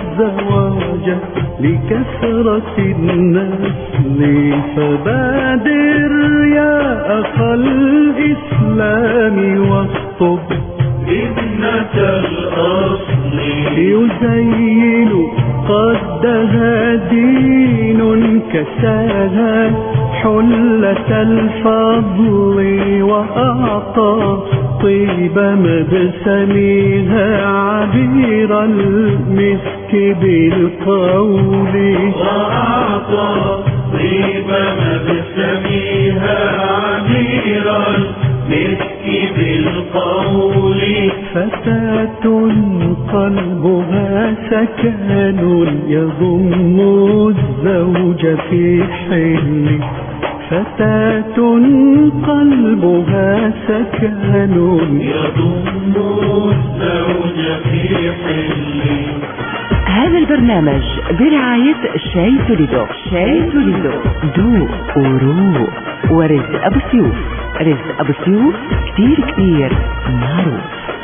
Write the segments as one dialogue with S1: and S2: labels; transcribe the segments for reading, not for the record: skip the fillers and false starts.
S1: الزواج لكثرة النسل، فبادر يا أخا الإسلام واخطب ابنة الأصل، يزين قدها دين كساها حلة الفضل، وأعطى طيب مبسمها عبير المسك بالقول، وأعطى طيب مبسمها عبير المسك بالقول. فتاة قلبها سكن يضم الزوج في حل، فتاة قلبها سكن يضم الزوج في حل.
S2: هذا البرنامج برعاية شاي توليدو. شاي توليدو ذوق وروق. ورزق أبو سيوف. رزق أبو سيوف كتير كتير معروف.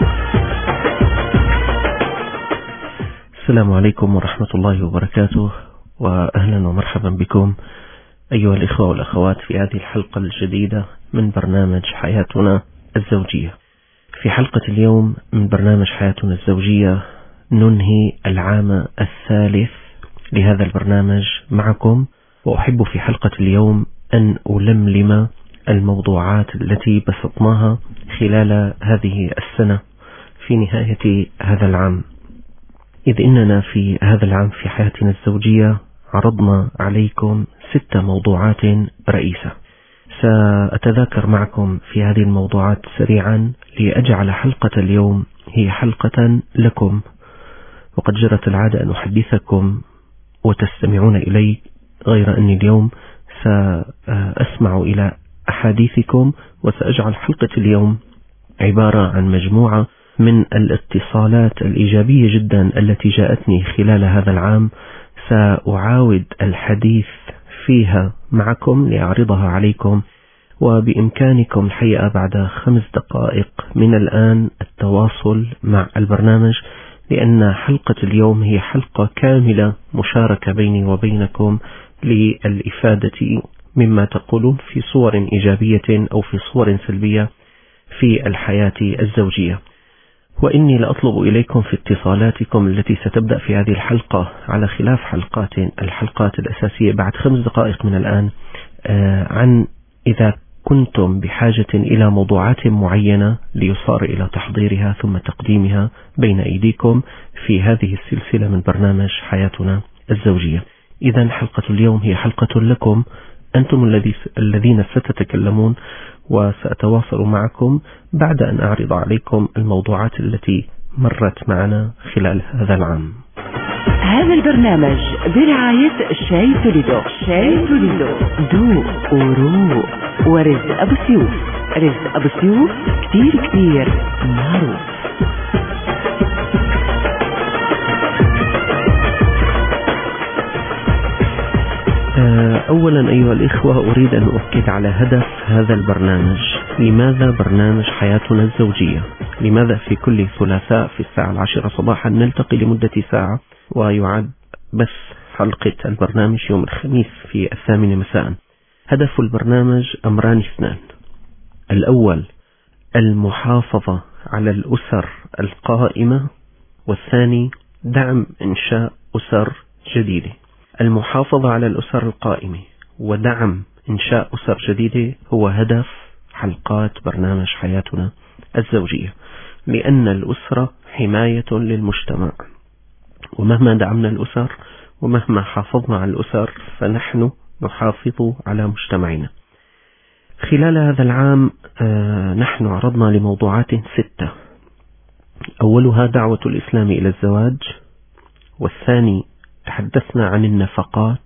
S3: السلام عليكم ورحمة الله وبركاته، وأهلا ومرحبا بكم أيها الإخوة والأخوات في هذه الحلقة الجديدة من برنامج حياتنا الزوجية. في حلقة اليوم من برنامج حياتنا الزوجية ننهي العام الثالث لهذا البرنامج معكم، وأحب في حلقة اليوم أن ألملم الموضوعات التي بسطناها خلال هذه السنة في نهاية هذا العام، إذ إننا في هذا العام في حياتنا الزوجية عرضنا عليكم 6 موضوعات رئيسة. سأتذاكر معكم في هذه الموضوعات سريعا لأجعل حلقة اليوم هي حلقة لكم، وقد جرت العادة أن أحدثكم وتستمعون إلي، غير أني اليوم سأسمع إلى أحاديثكم، وسأجعل حلقة اليوم عبارة عن مجموعة من الاتصالات الإيجابية جدا التي جاءتني خلال هذا العام، سأعاود الحديث فيها معكم لأعرضها عليكم، وبإمكانكم الحقيقة بعد 5 دقائق من الآن التواصل مع البرنامج، لأن حلقة اليوم هي حلقة كاملة مشاركة بيني وبينكم للإفادة مما تقولون في صور إيجابية أو في صور سلبية في الحياة الزوجية. وإني لأطلب إليكم في اتصالاتكم التي ستبدأ في هذه الحلقة على خلاف الحلقات الأساسية بعد 5 دقائق من الآن، عن إذا كنتم بحاجة إلى موضوعات معينة ليصار إلى تحضيرها ثم تقديمها بين أيديكم في هذه السلسلة من برنامج حياتنا الزوجية. إذن حلقة اليوم هي حلقة لكم أنتم الذين ستتكلمون، وسأتواصل معكم بعد أن أعرض عليكم الموضوعات التي مرت معنا خلال هذا العام.
S2: هذا البرنامج برعاية شاي توليدو. شاي توليدو ذوق وروق. ورزق أبو سيوف. رزق أبو سيوف كتير كتير معروف.
S3: أولا أيها الإخوة، أريد أن أؤكد على هدف هذا البرنامج. لماذا برنامج حياتنا الزوجية؟ لماذا في كل ثلاثاء في الساعة 10 صباحا نلتقي لمدة ساعة، ويعاد بث حلقة البرنامج يوم الخميس في 8 مساء؟ هدف البرنامج أمران 2. الأول المحافظة على الأسر القائمة، والثاني دعم إنشاء أسر جديدة. المحافظة على الأسر القائمة ودعم إنشاء أسر جديدة هو هدف حلقات برنامج حياتنا الزوجية، لأن الأسرة حماية للمجتمع، ومهما دعمنا الأسر ومهما حافظنا على الأسر فنحن نحافظ على مجتمعنا. خلال هذا العام نحن عرضنا لموضوعات 6. أولها دعوة الإسلام إلى الزواج، والثاني تحدثنا عن النفقات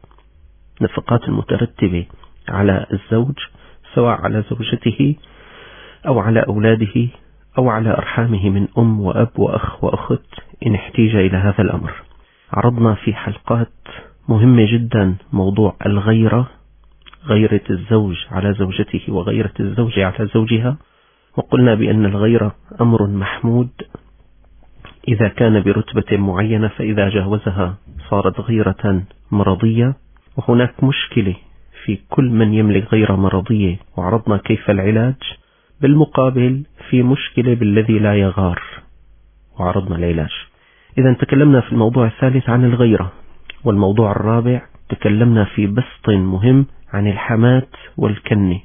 S3: المترتبة على الزوج، سواء على زوجته أو على أولاده أو على أرحامه من أم وأب وأخ وأخت إن احتيج إلى هذا الأمر. عرضنا في حلقات مهمة جدا موضوع الغيرة، غيرة الزوج على زوجته وغيرة الزوجة على زوجها، وقلنا بأن الغيرة أمر محمود إذا كان برتبة معينة فإذا جاوزها صارت غيرة مرضية، وهناك مشكلة في كل من يملك غيرة مرضية، وعرضنا كيف العلاج. بالمقابل في مشكلة بالذي لا يغار، وعرضنا العلاج. إذا تكلمنا في الموضوع الثالث عن الغيرة، والموضوع الرابع تكلمنا في بسط مهم عن الحماة والكنة،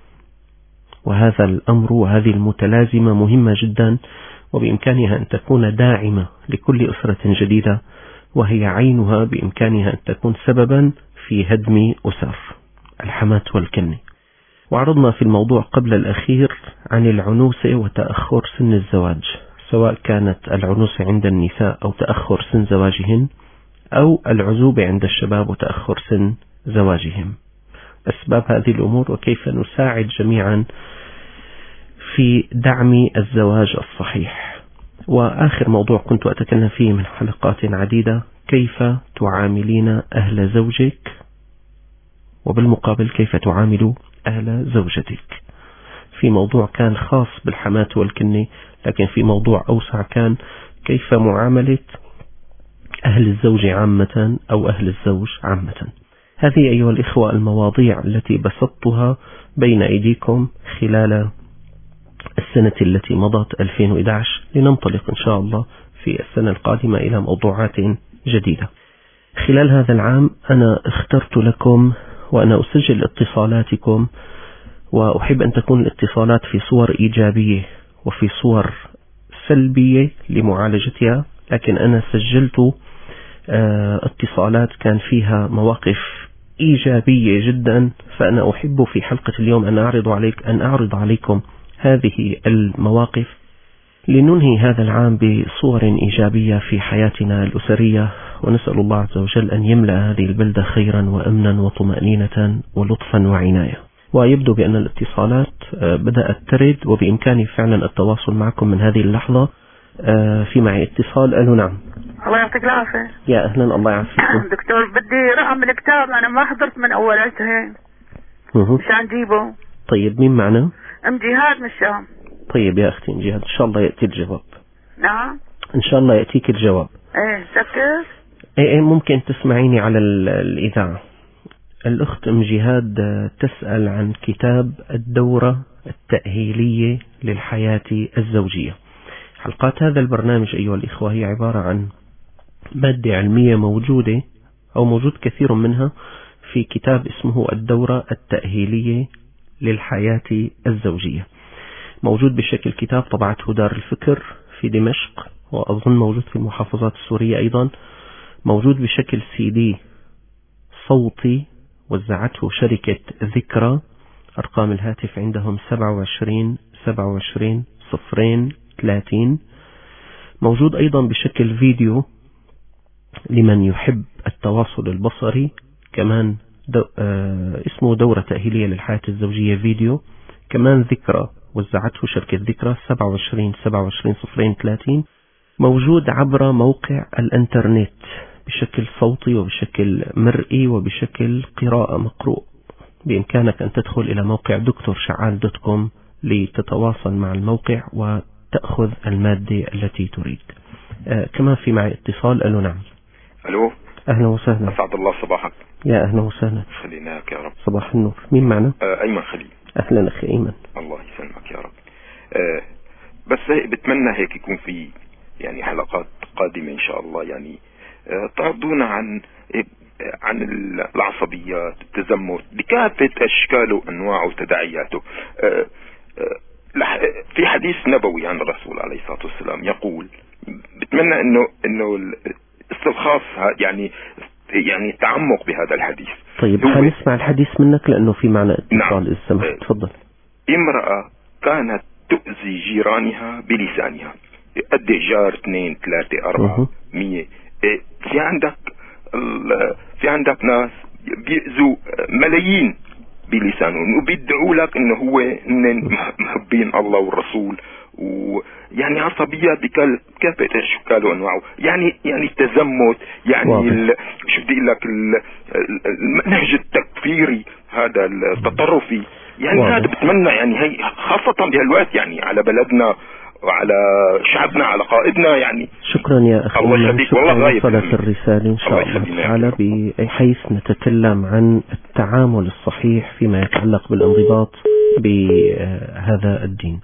S3: وهذا الأمر وهذه المتلازمة مهمة جدا، وبإمكانها أن تكون داعمة لكل أسرة جديدة، وهي عينها بإمكانها أن تكون سببا في هدم أسر، الحماة والكنة. وعرضنا في الموضوع قبل الأخير عن العنوسة وتأخر سن الزواج، سواء كانت العنوسة عند النساء أو تأخر سن زواجهن، أو العزوبة عند الشباب وتأخر سن زواجهم، أسباب هذه الأمور وكيف نساعد جميعا في دعم الزواج الصحيح. وآخر موضوع كنت أتكلم فيه من حلقات عديدة، كيف تعاملين أهل زوجك، وبالمقابل كيف تعامل أهل زوجتك. في موضوع كان خاص بالحماة والكنة، لكن في موضوع أوسع كان كيف معاملة أهل الزوج عامة أو أهل الزوج عامة. هذه أيها الإخوة المواضيع التي بسطتها بين أيديكم خلال السنة التي مضت 2011، لننطلق إن شاء الله في السنة القادمة إلى موضوعات جديدة. خلال هذا العام أنا اخترت لكم وأنا أسجل اتصالاتكم، وأحب أن تكون الاتصالات في صور إيجابية وفي صور سلبية لمعالجتها، لكن أنا سجلت اتصالات كان فيها مواقف إيجابية جدا، فأنا أحب في حلقة اليوم أن أعرض عليكم هذه المواقف لننهي هذا العام بصور إيجابية في حياتنا الأسرية، ونسأل الله عز وجل أن يملأ هذه البلدة خيرا وأمنا وطمأنينة ولطفا وعناية. ويبدو بأن الاتصالات بدأت ترد، وبإمكاني فعلا التواصل معكم من هذه اللحظة. في معي اتصال. ألو نعم.
S4: الله يعطيك العافية.
S3: يا أهلا، الله يعافيكم.
S4: دكتور بدي رقم الكتاب، أنا ما حضرت من أول عشتين مشان جيبه.
S3: طيب مين معنا؟
S4: أم جهاد من الشام.
S3: طيب يا أختي جهاد، إن شاء الله يأتي الجواب.
S4: نعم
S3: إن شاء الله يأتيك الجواب.
S4: إيه سكر.
S3: إيه ممكن تسمعيني على الإذاعة. الأخت أم جهاد تسأل عن كتاب الدورة التأهيلية للحياة الزوجية. حلقات هذا البرنامج أيها الإخوة هي عبارة عن مادة علمية موجودة أو موجود كثير منها في كتاب اسمه الدورة التأهيلية للحياة الزوجية، موجود بشكل كتاب طبعته دار الفكر في دمشق، وأظن موجود في المحافظات السورية أيضا، موجود بشكل CD صوتي وزعته شركة ذكرى. أرقام الهاتف عندهم 27 27 030. موجود أيضا بشكل فيديو لمن يحب التواصل البصري، كمان اسمه دورة تأهيلية للحياة الزوجية فيديو، كمان ذكرى وزعته شركة ذكرى 27 27 030. موجود عبر موقع الانترنت بشكل صوتي وبشكل مرئي وبشكل قراءة مقروء. بإمكانك أن تدخل إلى موقع drsha'al.com لتتواصل مع الموقع وتأخذ المادة التي تريد. كمان في معي اتصال. ألو نعم.
S5: ألو
S3: أهلا وسهلا.
S5: أسعد الله صباحك.
S3: يا أهلا وسهلا.
S5: خليناك يا رب.
S3: صباح النور. مين معنا؟
S5: أيمن خليل.
S3: أهلا أخي أيمن.
S5: الله يسلمك يا رب. بس بتمنى هيك يكون في يعني حلقات قادمة إن شاء الله، يعني تعرضونا عن العصبيات، التزمت بكافة أشكاله وأنواعه وتداعياته. في حديث نبوي عن الرسول عليه الصلاة والسلام يقول، بتمنى إنه استلخاص يعني التعمق بهذا الحديث.
S3: طيب هنسمع الحديث منك لأنه في معنى اتصال. نعم. إذا سمحت تفضل.
S5: امرأة كانت تؤذي جيرانها بلسانها، قد جار 2 3 4 100. في عندك ناس بيأذوا ملايين بلسانهم وبيدعوا لك انه هو محبين الله والرسول، ويعني عصبيات بكافة اشكال وانواعه، يعني التزمت، يعني شو بدي اقول لك، المنهج التكفيري هذا التطرفي، يعني هذا بتمنى يعني هي خاصة بهالوقت يعني على بلدنا وعلى شعبنا، على قائدنا يعني.
S3: شكرا يا أخي.
S5: الله يخليك، والله غاية
S3: وصلت الرسالة إن شاء الله تعالى، بحيث نتكلم عن التعامل الصحيح فيما يتعلق بالانضباط بهذا الدين.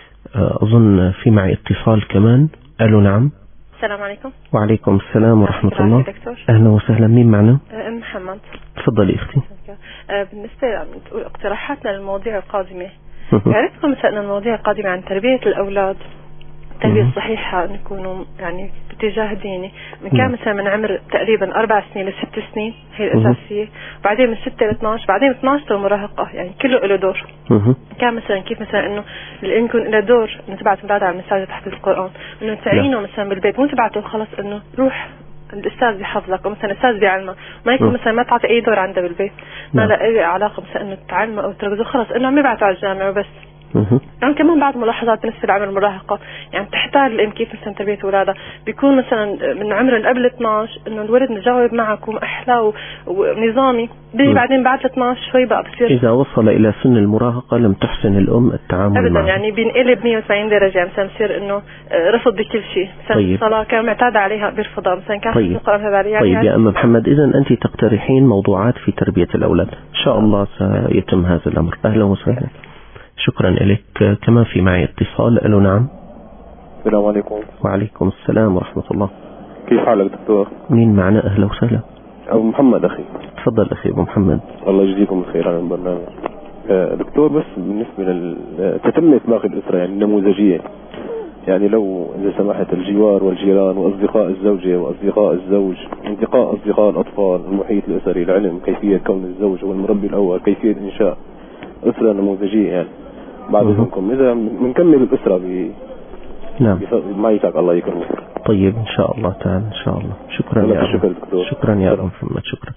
S3: أظن في معي اتصال كمان. ألو نعم.
S6: السلام عليكم.
S3: وعليكم السلام ورحمة الله.
S6: دكتور.
S3: أهلا وسهلا. مين معنا؟
S6: محمد.
S3: تفضلي أختي.
S6: بالنسبة اقتراحاتنا للمواضيع القادمة، عرفتكم مثلا المواضيع القادمة عن تربية الأولاد، التربية الصحيحة، نكونوا يعني باتجاه ديني، من كان مثلا من عمر تقريبا 4 سنين ل 6 سنين، هي الأساسية، بعدين من 6 ل 12، بعدين 12 للمراهقة، يعني كله له دور. كان مثلا كيف مثلا انه الام يكون له دور انه تبعت اولادها على المساجد تحفظ القرآن، انه تعينه مثلا بالبيت، مو تبعته خلص انه روح الاستاذ بيحفظك، او مثلا الاستاذ بيعلمه، ما يكون مثلا ما تعطي اي دور عنده بالبيت، ما له اي علاقة مثلا انه تعلمه او تركزه، خلص انه عم يبعته على الجامعة وبس. يعني كمان بعض ملاحظات بالنسبة لعمر المراهقة، يعني تحتاج الام كيف مثلا تربية اولادها، بيكون مثلا من عمر قبل 12 انه الولد مجاوب معك ومحلى ونظامي، بيجي بعدين بعد 12 شوي بقى بصير
S3: إذا وصل إلى سن المراهقة لم تحسن الأم التعامل
S6: أبدا
S3: معه.
S6: يعني بينقلب 180 درجة، مثلا بصير إنه رفض بكل شيء، مثلا الصلاة كان معتاد عليها بيرفضها، مثلا كان
S3: طيب.
S6: القرآن هذا عليها.
S3: طيب يا أم محمد، إذا أنت تقترحين موضوعات في تربية الأولاد، إن شاء الله سيتم هذا الأمر. أهلا وسهلا. شكرا لك. كمان في معي اتصال. ألو نعم.
S7: السلام عليكم.
S3: وعليكم السلام ورحمة الله.
S7: كيف حالك دكتور؟
S3: مين معنا؟ أهلا وسهلا.
S7: أبو محمد أخي.
S3: تفضل أخي أبو محمد.
S7: الله يجزيكم الخير على البرنامج. دكتور، بس بالنسبة لتتمة باقي الأسرة يعني النموذجية، يعني لو إذا سمحت الجوار والجيران وأصدقاء الزوجة وأصدقاء الزوج، أصدقاء الأطفال، المحيط الأسري، العلم، كيفية كون الزوج هو المربي الأول، كيفية إنشاء أسرة نموذجية يعني. بعد إذنكم إذا بنكمل الأسرة
S3: نعم
S7: ما يسعك الله يكرمك.
S3: طيب إن شاء الله تعالى إن شاء الله. شكرا يا أبو. شكرا يا أبو محمد. شكرا.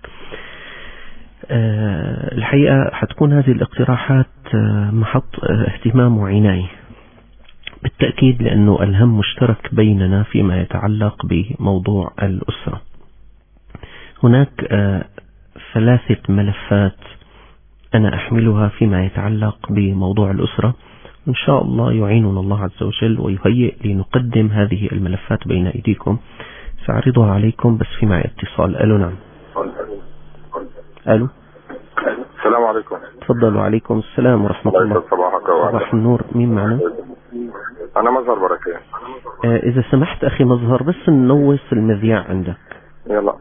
S3: الحقيقة حتكون هذه الاقتراحات محط اهتمام وعناية بالتأكيد، لأنه الهم مشترك بيننا فيما يتعلق بموضوع الأسرة. هناك 3 ملفات أنا أحملها فيما يتعلق بموضوع الأسرة، إن شاء الله يعيننا الله عز وجل ويهيئ لنقدم هذه الملفات بين أيديكم. سأعرضها عليكم، بس في معي اتصال. ألو نعم. ألو.
S8: السلام عليكم.
S3: تفضلوا. عليكم السلام ورحمة الله. صباح النور. مين معنا؟
S8: أنا مظهر بركة.
S3: إذا سمحت أخي مظهر، بس ننوس المذياع عندك.
S8: يلا.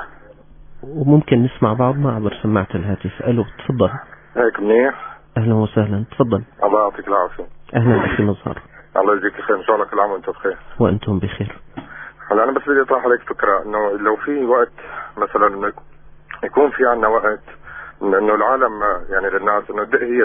S3: وممكن نسمع بعضنا عبر سماعة الهاتف. ألو تفضل.
S8: هيك منيح.
S3: أهلا وسهلا. تفضل.
S8: الله يعطيك العافية.
S3: أهلا أخي مظهر.
S8: الله يجزيك الخير، إن شاء الله كل عام وأنتم بخير.
S3: وأنتم بخير.
S8: هلا أنا بس بدي أطرح عليك فكرة، إنه لو في وقت مثلا يكون في عنا وقت إنه العالم يعني للناس إنه الدق هي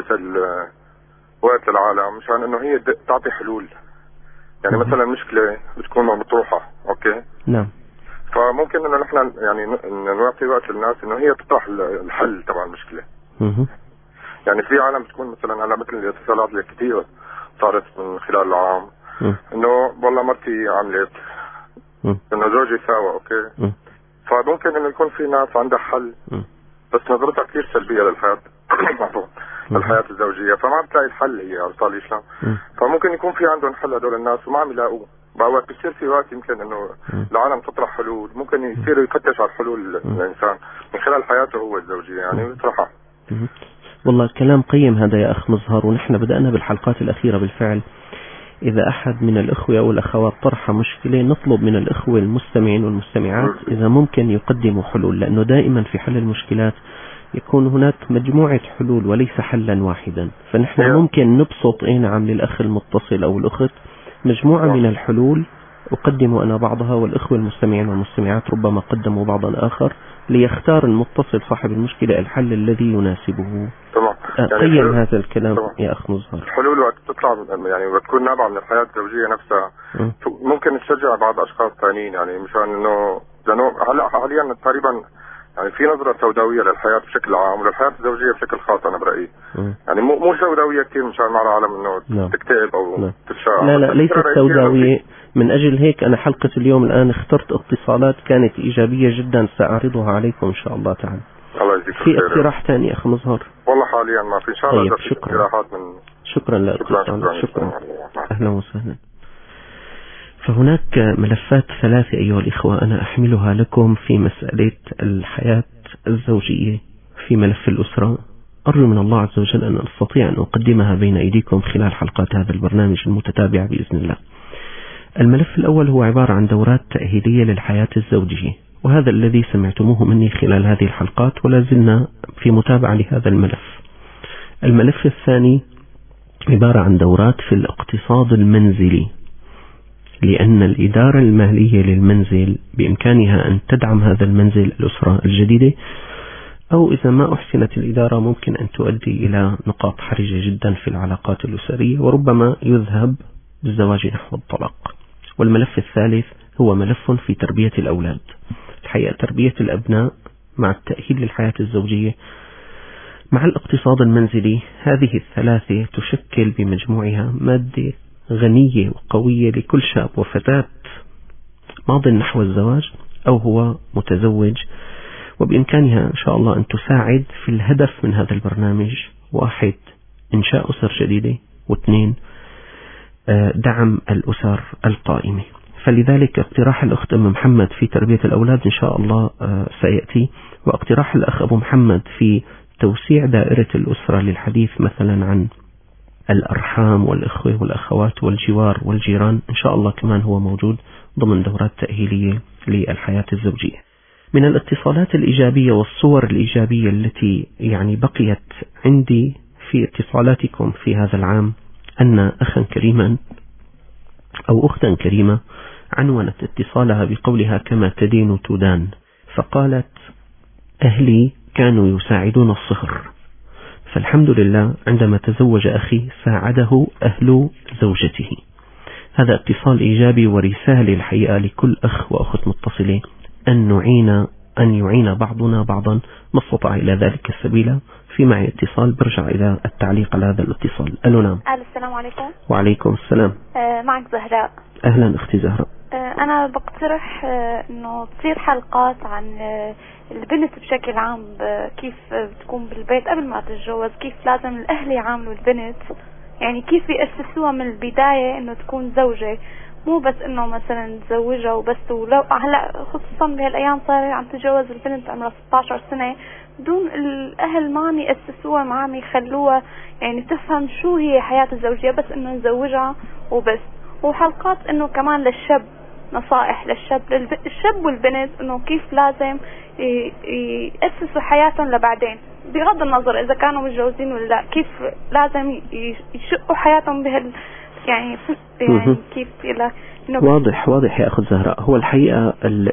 S8: وقت العالم، مشان إنه هي تعطي حلول. يعني مثلا مشكلة بتكون مطروحة، أوكي؟
S3: نعم.
S8: فممكن إنه نحن يعني نعطي وقت للناس إنه هي تطرح الحل تبع المشكلة. يعني في عالم بتكون مثلا على مثل الاتصالات اللي كثير صارت من خلال العام، إنه والله مرتي عملت، إنه زوجي ساوى، أوكي؟ فممكن إنه يكون في ناس عندها حل، بس نظرتها كثير سلبية للحياة الحياة الزوجية، فما بتلاقي الحل هي، عرفتي شلون؟ فممكن يكون في عندهم حل هدول الناس وما عم يلاقوه. بوقت بصير في وقت يمكن إنه العالم تطرح حلول، ممكن يصير يفتش على الحلول الإنسان من خلال حياته هو الزوجية، يعني يطرحها.
S3: والله كلام قيم هذا يا أخ مظهر، ونحن بدأنا بالحلقات الأخيرة بالفعل. إذا أحد من الأخوة أو الأخوات طرح مشكلة، نطلب من الأخوة المستمعين والمستمعات إذا ممكن يقدموا حلول، لأنه دائما في حل المشكلات يكون هناك مجموعة حلول وليس حلا واحدا. فنحن ممكن نبسط نعم للأخ المتصل أو الأخت مجموعة من الحلول، أقدم أنا بعضها والأخوة المستمعين والمستمعات ربما قدموا بعضا آخر، ليختار المتصل صاحب المشكلة الحل الذي يناسبه.
S8: تمام.
S3: قيم هذا الكلام يا أخ مظهر.
S8: الحلول وقت تطلع يعني وتكون نابعة من الحياة الزوجية نفسها، ممكن تشجع بعض أشخاص ثانيين، يعني مشان إنه لأنه هلا حاليا تقريبا يعني في نظرة سوداوية للحياة بشكل عام وللحياة الزوجية بشكل خاص. أنا برأيي يعني مو سوداوية كثير مشان مع العالم إنه تكتئب أو تتشائم.
S3: لا ليست سوداوية. من أجل هيك أنا حلقة اليوم الآن اخترت اتصالات كانت إيجابية جدا، سأعرضها عليكم إن شاء الله تعالى.
S8: الله يجزيك
S3: في اقتراح ثاني أخ مظهر؟
S8: والله حاليا ما في، إن شاء الله.
S3: طيب شكرا. شكرا لك. شكرا. أهلا وسهلا. فهناك ملفات 3 أيها الإخوة أنا أحملها لكم في مسألة الحياة الزوجية في ملف الأسرة. أرجو من الله عز وجل أن أستطيع أن أقدمها بين أيديكم خلال حلقات هذا البرنامج المتتابعة بإذن الله. الملف الأول هو عبارة عن دورات تأهيلية للحياة الزوجية، وهذا الذي سمعتموه مني خلال هذه الحلقات ولا زلنا في متابعة لهذا الملف. الملف الثاني عبارة عن دورات في الاقتصاد المنزلي، لأن الإدارة المالية للمنزل بإمكانها أن تدعم هذا المنزل الأسرة الجديدة، أو إذا ما أحسنت الإدارة ممكن أن تؤدي إلى نقاط حرجة جدا في العلاقات الأسرية، وربما يذهب بالزواج نحو الطلاق. والملف الثالث هو ملف في تربية الأولاد. الحقيقة تربية الأبناء مع التأهيل للحياة الزوجية مع الاقتصاد المنزلي، هذه الثلاثة تشكل بمجموعها مادة غنية وقوية لكل شاب وفتاة ماض نحو الزواج أو هو متزوج، وبإمكانها إن شاء الله أن تساعد في الهدف من هذا البرنامج: 1 إنشاء أسر جديدة، 2 دعم الأسر القائمة. فلذلك اقتراح الأخت أم محمد في تربية الأولاد إن شاء الله سيأتي، واقتراح الأخ أبو محمد في توسيع دائرة الأسرة للحديث مثلا عن الأرحام والإخوة والأخوات والجوار والجيران إن شاء الله كمان هو موجود ضمن دورات تأهيلية للحياة الزوجية. من الاتصالات الإيجابية والصور الإيجابية التي بقيت عندي في اتصالاتكم في هذا العام أن أخا كريما أو أختا كريمة عنونت اتصالها بقولها: كما تدين تدان. فقالت: أهلي كانوا يساعدون الصهر، فالحمد لله عندما تزوج أخي ساعده أهل زوجته. هذا اتصال إيجابي ورسالة الحقيقة لكل أخ وأخت متصلين أن يعين بعضنا بعضا ما استطاع إلى ذلك السبيل. في معي اتصال، برجع إلى التعليق على هذا الاتصال. ألو نعم.
S9: السلام عليكم.
S3: وعليكم السلام.
S9: معك زهراء.
S3: أهلا أختي زهراء.
S9: أنا بقترح أنه تصير حلقات عن البنت بشكل عام، كيف بتكون بالبيت قبل ما تتجوز، كيف لازم الأهل يعاملوا البنت، يعني كيف يأسسوها من البداية أنه تكون زوجة، مو بس انه مثلا تزوجها وبس. ولو هلا خصوصا بهالايام صار عم تتجوز البنت عمرها 16 سنة بدون الاهل ما عم يأسسوها، ما عم يخلوها يعني تفهم شو هي حياة الزوجية، بس انه نزوجها وبس. وحلقات انه كمان للشاب، نصائح للشاب، الشاب والبنت انه كيف لازم يأسسوا حياتهم لبعدين، بغض النظر اذا كانوا متجوزين ولا لا، كيف لازم يشقوا حياتهم يعني كيف
S3: واضح يا أخذ زهراء. هو الحقيقة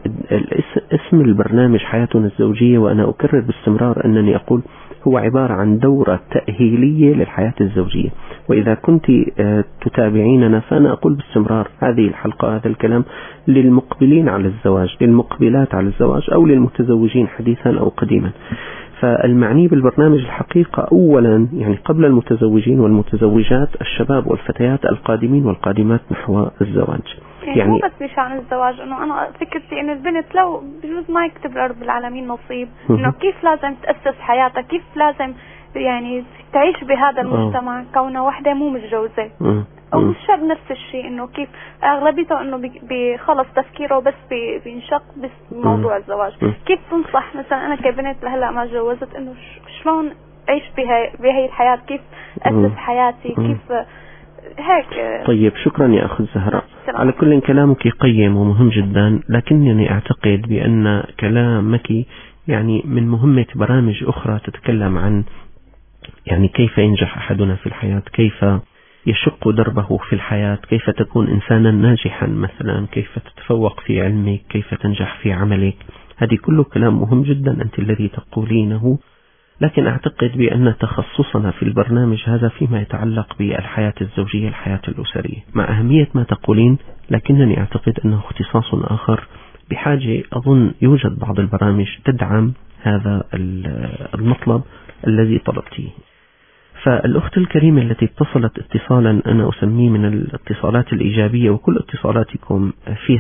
S3: اسم البرنامج حياتنا الزوجية، وأنا أكرر باستمرار أنني أقول هو عبارة عن دورة تأهيلية للحياة الزوجية. وإذا كنت تتابعيننا فأنا أقول باستمرار هذه الحلقة، هذا الكلام للمقبلين على الزواج، للمقبلات على الزواج، أو للمتزوجين حديثا أو قديما. فالمعني بالبرنامج الحقيقة أولا يعني قبل المتزوجين والمتزوجات الشباب والفتيات القادمين والقادمات نحو الزواج.
S9: يعني مو بس بشأن الزواج، انه انا فكرتي انه البنت لو بجوز ما يكتب رب العالمين نصيب، انه كيف لازم تأسس حياتها، كيف لازم يعني تعيش بهذا المجتمع كونه وحده مو متجوزة، او الشاب نفس الشيء، انه كيف اغلبيته انه بخلص تفكيره بس بينشق بس موضوع الزواج. كيف تنصح مثلا انا كبنت لهلا ما تجوزت انه شلون اعيش بهي الحياة، كيف اسس حياتي، كيف هيك.
S3: طيب شكرا يا أخذ زهراء. على كل كلامك قيم ومهم جدا، لكنني أعتقد بأن كلامك يعني من مهمة برامج أخرى تتكلم عن يعني كيف ينجح أحدنا في الحياة، كيف يشق دربه في الحياة، كيف تكون إنسانا ناجحا مثلا، كيف تتفوق في علمك، كيف تنجح في عملك. هذه كله كلام مهم جدا أنت الذي تقولينه، لكن أعتقد بأن تخصصنا في البرنامج هذا فيما يتعلق بالحياة الزوجية، الحياة الأسرية، مع أهمية ما تقولين، لكنني أعتقد أنه اختصاص آخر بحاجة. أظن يوجد بعض البرامج تدعم هذا المطلب الذي طلبتيه. فالأخت الكريمة التي اتصلت اتصالا أنا أسميه من الاتصالات الإيجابية، وكل اتصالاتكم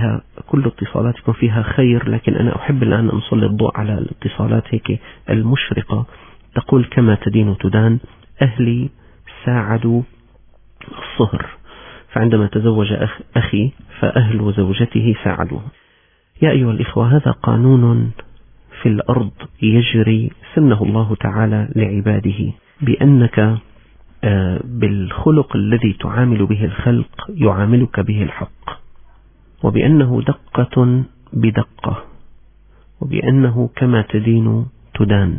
S3: فيها خير، لكن أنا أحب الآن أن أسلط الضوء على الاتصالات هيك المشرقة. تقول: كما تدين تدان، أهلي ساعدوا الصهر، فعندما تزوج أخي فأهل زوجته ساعدوه. يا أيها الإخوة، هذا قانون في الأرض يجري سنه الله تعالى لعباده، بأنك بالخلق الذي تعامل به الخلق يعاملك به الحق، وبأنه دقة بدقة، وبأنه كما تدين تدان،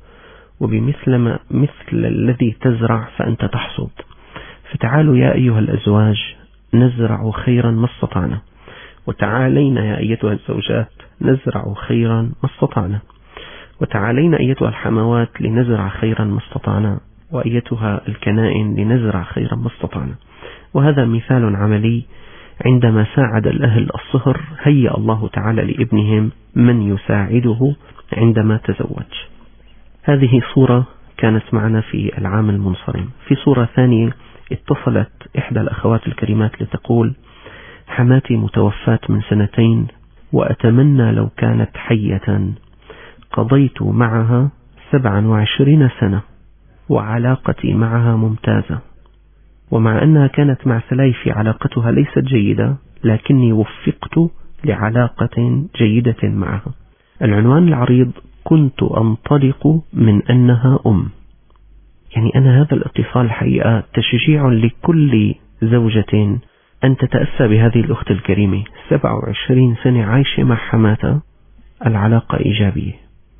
S3: وبمثل الذي تزرع فأنت تحصد. فتعالوا يا أيها الأزواج نزرع خيرا ما استطعنا، وتعالينا يا أيتها الزوجات نزرع خيرا ما استطعنا، وتعالينا أيتها الحموات لنزرع خيرا ما استطعنا، وأيتها الكنائن لنزرع خيرا ما استطعنا. وهذا مثال عملي. عندما ساعد الأهل الصهر هيأ الله تعالى لابنهم من يساعده عندما تزوج. هذه صورة كانت معنا في العام المنصرم. في صورة ثانية اتصلت إحدى الأخوات الكريمات لتقول: حماتي متوفاة من 2 وأتمنى لو كانت حية، قضيت معها 27 سنة وعلاقتي معها ممتازة، ومع أنها كانت مع سلايفي علاقتها ليست جيدة، لكني وفقت لعلاقة جيدة معها. العنوان العريض: كنت أنطلق من أنها أم. يعني أنا هذا الاتصال حقيقة تشجيع لكل زوجة أن تتأسى بهذه الأخت الكريمة. 27 سنة عايشة مع حماتها، العلاقة إيجابية.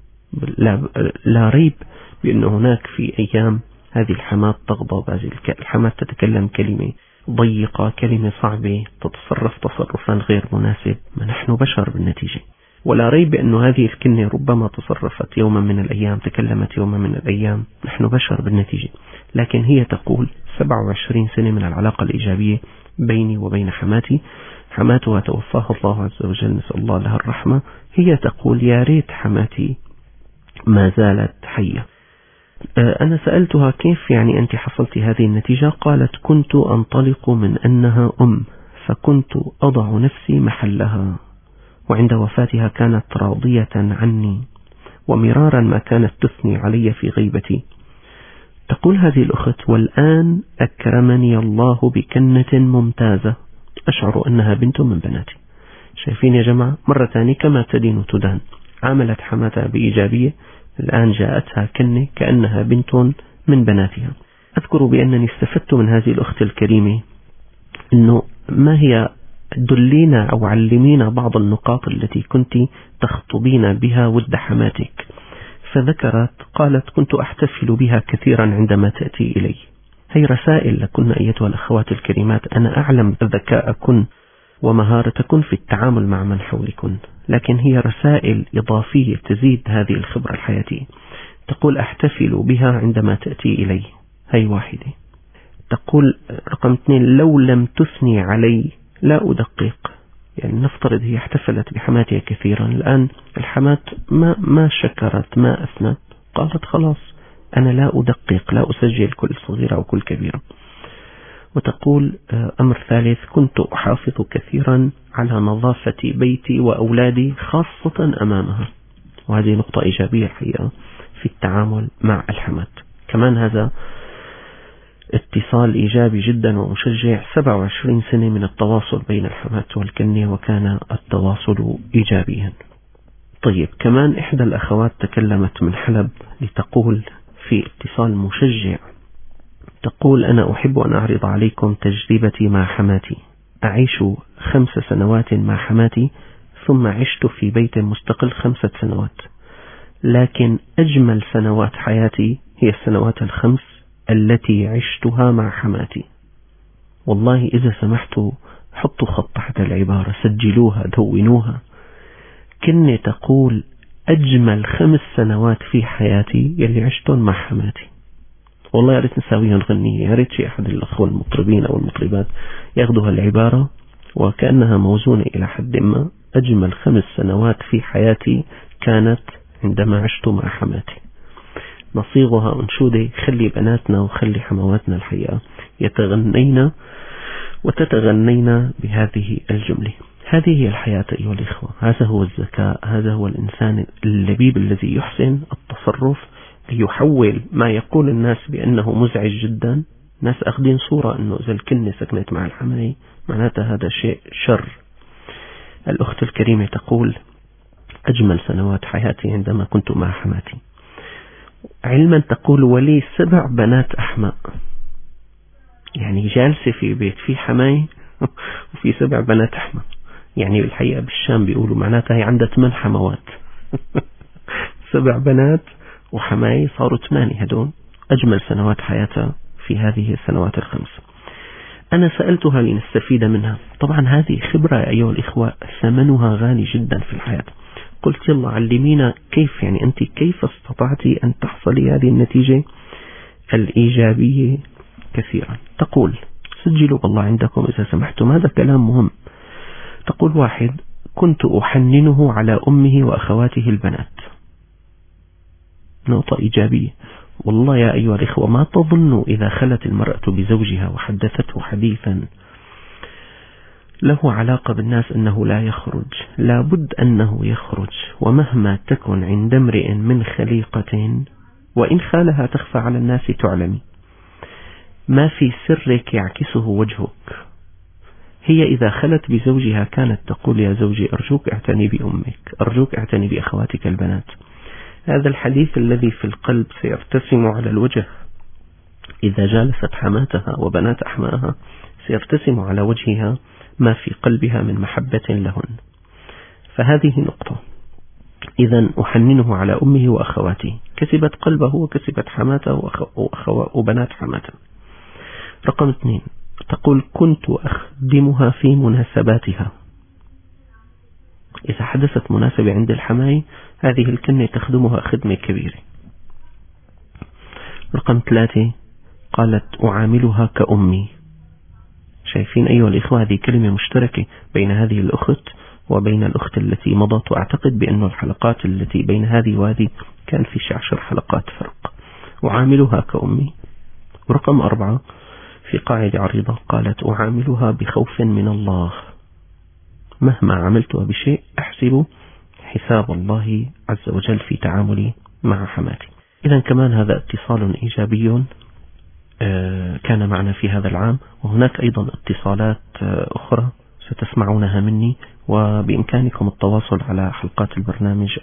S3: لا ريب بأن هناك في أيام هذه الحمات تغضب، هذه الحمات تتكلم كلمة ضيقة، كلمة صعبة، تتصرف تصرفا غير مناسب. ما نحن بشر بالنتيجة. ولا ريب أن هذه الكلمة ربما تصرفت يوما من الأيام، تكلمت يوما من الأيام، نحن بشر بالنتيجة. لكن هي تقول 27 سنة من العلاقة الإيجابية بيني وبين حماتي. حماتها توفاها الله عز وجل، نسأل الله لها الرحمة. هي تقول: يا ريت حماتي ما زالت حية. أنا سألتها: كيف يعني أنت حصلت هذه النتيجة؟ قالت: كنت أنطلق من أنها أم، فكنت أضع نفسي محلها، وعند وفاتها كانت راضية عني، ومرارا ما كانت تثني علي في غيبتي. تقول هذه الأخت: والآن أكرمني الله بكنة ممتازة، أشعر أنها بنت من بناتي. شايفين يا جماعة؟ مرة ثانية كما تدين تدان. عاملت حماتها بإيجابية، الآن جاءتها كنة كأنها بنت من بناتها. أذكر بأنني استفدت من هذه الأخت الكريمة أنه ما هي دلينا أو علمينا بعض النقاط التي كنت تخطبين بها ود حماتك. فذكرت، قالت: كنت أحتفل بها كثيرا عندما تأتي إلي. هي رسائل لكن أيتها الأخوات الكريمات. أنا أعلم ذكاءكن ومهارتكن في التعامل مع من حولكن، لكن هي رسائل إضافية تزيد هذه الخبرة الحياتية. تقول: أحتفل بها عندما تأتي إلي. هي واحدة. تقول رقم 2: لو لم تثني علي لا أدقق. يعني نفترض هي احتفلت بحماتها كثيرا، الآن الحمات ما شكرت ما أثنت، قالت: خلاص أنا لا أدقق، لا أسجل كل صغيرة أو كل كبيرة. وتقول أمر ثالث: كنت أحافظ كثيرا على نظافة بيتي وأولادي خاصة أمامها. وهذه نقطة إيجابية الحقيقة في التعامل مع الحمات. كمان هذا اتصال إيجابي جدا ومشجع. 27 سنة من التواصل بين الحمات والكنة، وكان التواصل إيجابيا. طيب، كمان إحدى الأخوات تكلمت من حلب لتقول في اتصال مشجع، تقول: أنا أحب أن أعرض عليكم تجربتي مع حماتي. أعيش 5 سنوات مع حماتي، ثم عشت في بيت مستقل 5 سنوات، لكن أجمل سنوات حياتي هي السنوات 5 التي عشتها مع حماتي. والله إذا سمحتوا حطوا خط تحت العبارة، سجلوها، دونوها. كني تقول: أجمل 5 سنوات في حياتي يلي عشتهم مع حماتي. والله يا ريت نساويهم غنية، يا ريت شيء أحد الأخوة المطربين أو المطربات ياخذوا هالعبارة وكأنها موزونة إلى حد ما. أجمل 5 سنوات في حياتي كانت عندما عشت مع حماتي. نصيغها أنشودة، خلي بناتنا وخلي حمواتنا الحقيقة يتغنين وتتغنين بهذه الجملة. هذه هي الحياة أيها الإخوة. هذا هو الذكاء، هذا هو الإنسان اللبيب الذي يحسن التصرف ليحول ما يقول الناس بأنه مزعج جدا ناس أخذين صورة أنه إذا الكنة سكنت مع الحماي معناتها هذا شيء شر. الأخت الكريمة تقول: أجمل سنوات حياتي عندما كنت مع حماتي. علما تقول: ولي 7 بنات أحماء. يعني جالسة في بيت في حماي وفي 7 بنات أحماء. يعني بالحقيقة بالشام بيقولوا معناتها هي عندها 8 حموات. 7 بنات وحماي صاروا 8. هدول أجمل سنوات حياتها في هذه السنوات ال5. أنا سألتها لنستفيد منها. طبعا هذه خبرة أيها الإخوة ثمنها غالي جدا في الحياة. قلت: يلا علمينا كيف، يعني أنت كيف استطعتي أن تحصلي هذه النتيجة الإيجابية كثيرا. تقول: سجلوا والله عندكم إذا سمحتم، هذا كلام مهم. تقول: 1. كنت أحننه على أمه وأخواته البنات. نقطة إيجابية. والله يا أيها الإخوة ما تظنوا إذا خلت المرأة بزوجها وحدثته حديثا له علاقة بالناس أنه لا يخرج، لابد أنه يخرج، ومهما تكن عند امرئ من خليقة وإن خالها تخفى على الناس تعلمي، ما في سرك يعكسه وجهك. هي إذا خلت بزوجها كانت تقول: يا زوجي أرجوك اعتني بأمك، أرجوك اعتني بأخواتك البنات. هذا الحديث الذي في القلب سيرتسم على الوجه إذا جالست حماتها وبنات أحماها، سيرتسم على وجهها ما في قلبها من محبة لهن. فهذه نقطة. إذن أحننه على أمه وأخواته، كسبت قلبه وكسبت حماته وبنات حماته. رقم 2. تقول: كنت أخدمها في مناسباتها. إذا حدثت مناسبة عند الحماي هذه الكنة تخدمها خدمة كبيرة. رقم 3. قالت: أعاملها كأمي. شايفين أيها الإخوة هذه كلمة مشتركة بين هذه الأخت وبين الأخت التي مضت، وأعتقد بأن الحلقات التي بين هذه وهذه كان في 10 حلقات فرق. أعاملها كأمي. ورقم 4 في قاعدة عريضة قالت: أعاملها بخوف من الله، مهما عملتها بشيء أحسب حساب الله عز وجل في تعاملي مع حماتي. إذا كمان هذا اتصال إيجابي كان معنا في هذا العام، وهناك أيضا اتصالات أخرى ستسمعونها مني، وبإمكانكم التواصل على حلقات البرنامج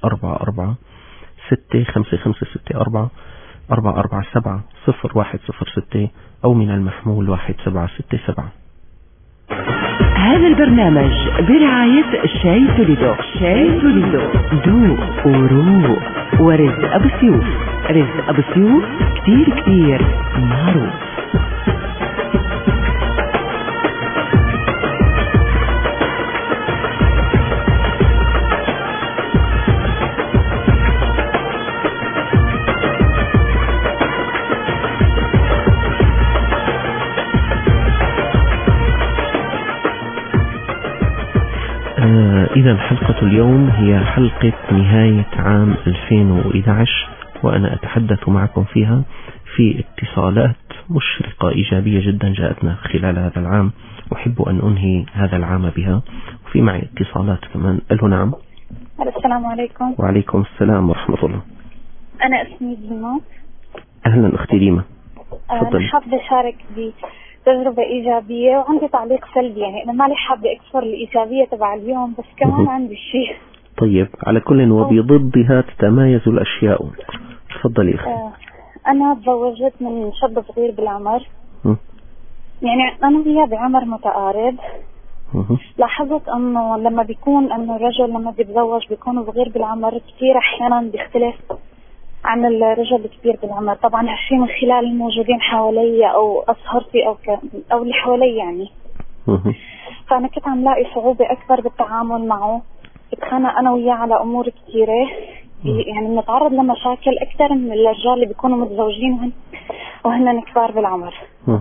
S3: 44656544470106 أو من المحمول 1767.
S2: هذا البرنامج برعاية شاي توليدو. شاي توليدو ذوق وروق. ورزق أبو سيوف. رزق أبو سيوف كتير معروف.
S3: إذا حلقة اليوم هي حلقة نهاية عام 2011، وأنا أتحدث معكم فيها في اتصالات مشرقة إيجابية جدا جاءتنا خلال هذا العام، أحب أن أنهي هذا العام بها. وفي معي اتصالات كمان. ألو نعم.
S10: السلام عليكم.
S3: وعليكم السلام ورحمة الله.
S10: أنا اسمي ديما.
S3: أهلا أختي ديما.
S10: أنا حابة أشارك بتجربة إيجابية وعندي تعليق سلبي، يعني أنا مالي حابة أكثر الإيجابية تبع اليوم، بس كمان عندي شيء.
S3: طيب، على كل وبضدها تتمايز الأشياء. تفضلي أختي.
S10: أنا تزوجت من شاب صغير بالعمر، يعني أنا وياه بعمر متقارب. لاحظت أنه لما بيكون أنه الرجل لما بيتزوج بيكون صغير بالعمر كثير أحيانا بيختلف عن الرجل الكبير بالعمر. طبعا هالشيء من خلال الموجودين حوالي أو أصهرتي أو اللي حوالي يعني. فأنا كنت عم لاقي صعوبة أكبر بالتعامل معه، بتخانق أنا وياه على أمور كثيرة، يعني بنتعرض لمشاكل أكثر من الرجال اللي بيكونوا متزوجين وهن كبار بالعمر.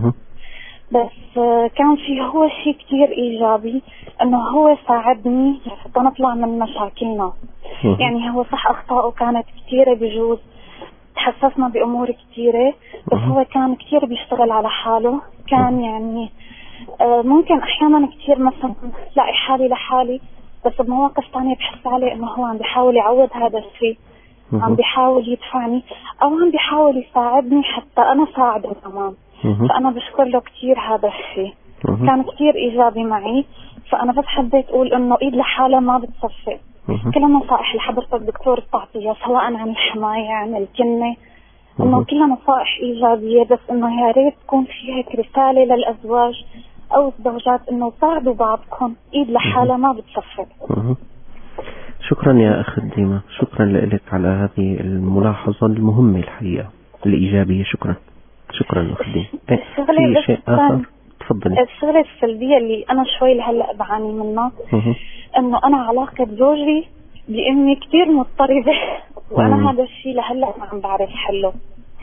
S10: بس كان في هو شيء كتير إيجابي، إنه هو ساعدني حتى نطلع من مشاكلنا. يعني هو صح أخطاءه كانت كتيرة، بجوز تحسسنا بأمور كتيرة، بس هو كان كتير بيشتغل على حاله. كان يعني ممكن أحيانا كتير مثلا لاقي حالي لحالي، بس بمواقف تانية بحس عليه إنه هو عم بيحاول يعوض هذا الشيء، عم بيحاول يدفعني أو عم بيحاول يساعدني حتى أنا ساعده كمان. فأنا بشكر له كتير هذا الشيء. كان كتير إيجابي معي. فأنا بس حبيت أقول إنه إيد لحالها ما بتصفي. كل النصائح اللي حضرتك الدكتور بتعطيها سواء عن الحماية عن الكلمة إنه كلها نصائح إيجابية، بس إنه يا ريت تكون في هيك رسالة للأزواج أو الزوجات إنه ساعدوا بعضكم، إيد لحالها ما بتصفي.
S3: شكرا يا أخ ديما، شكرا لك على هذه الملاحظة المهمة الحقيقة الإيجابية. شكرا أخ ديما. في شيء آخر؟ تفضلي.
S10: الشغلة السلبية اللي أنا شوي لهلأ بعاني منها إنه أنا علاقة زوجي بأمي كتير مضطربة وأنا هذا الشيء لهلأ ما عم بعرف حله.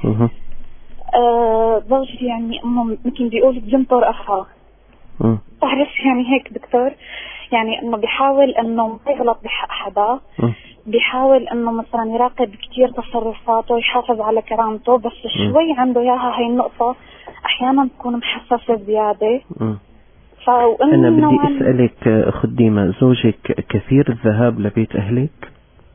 S10: زوجي يعني أمه مثل بيقول بجنطر أخاه. تعرف يعني هيك دكتور، يعني انه بيحاول انه ما يغلط بحق حدا، بيحاول انه مثلا يراقب كتير تصرفاته، يحافظ على كرامته، بس شوي عنده اياها هاي النقطة احيانا تكون محسسة زيادة.
S3: انا بدي اسألك اخ ديما، زوجك كثير الذهاب لبيت اهلك؟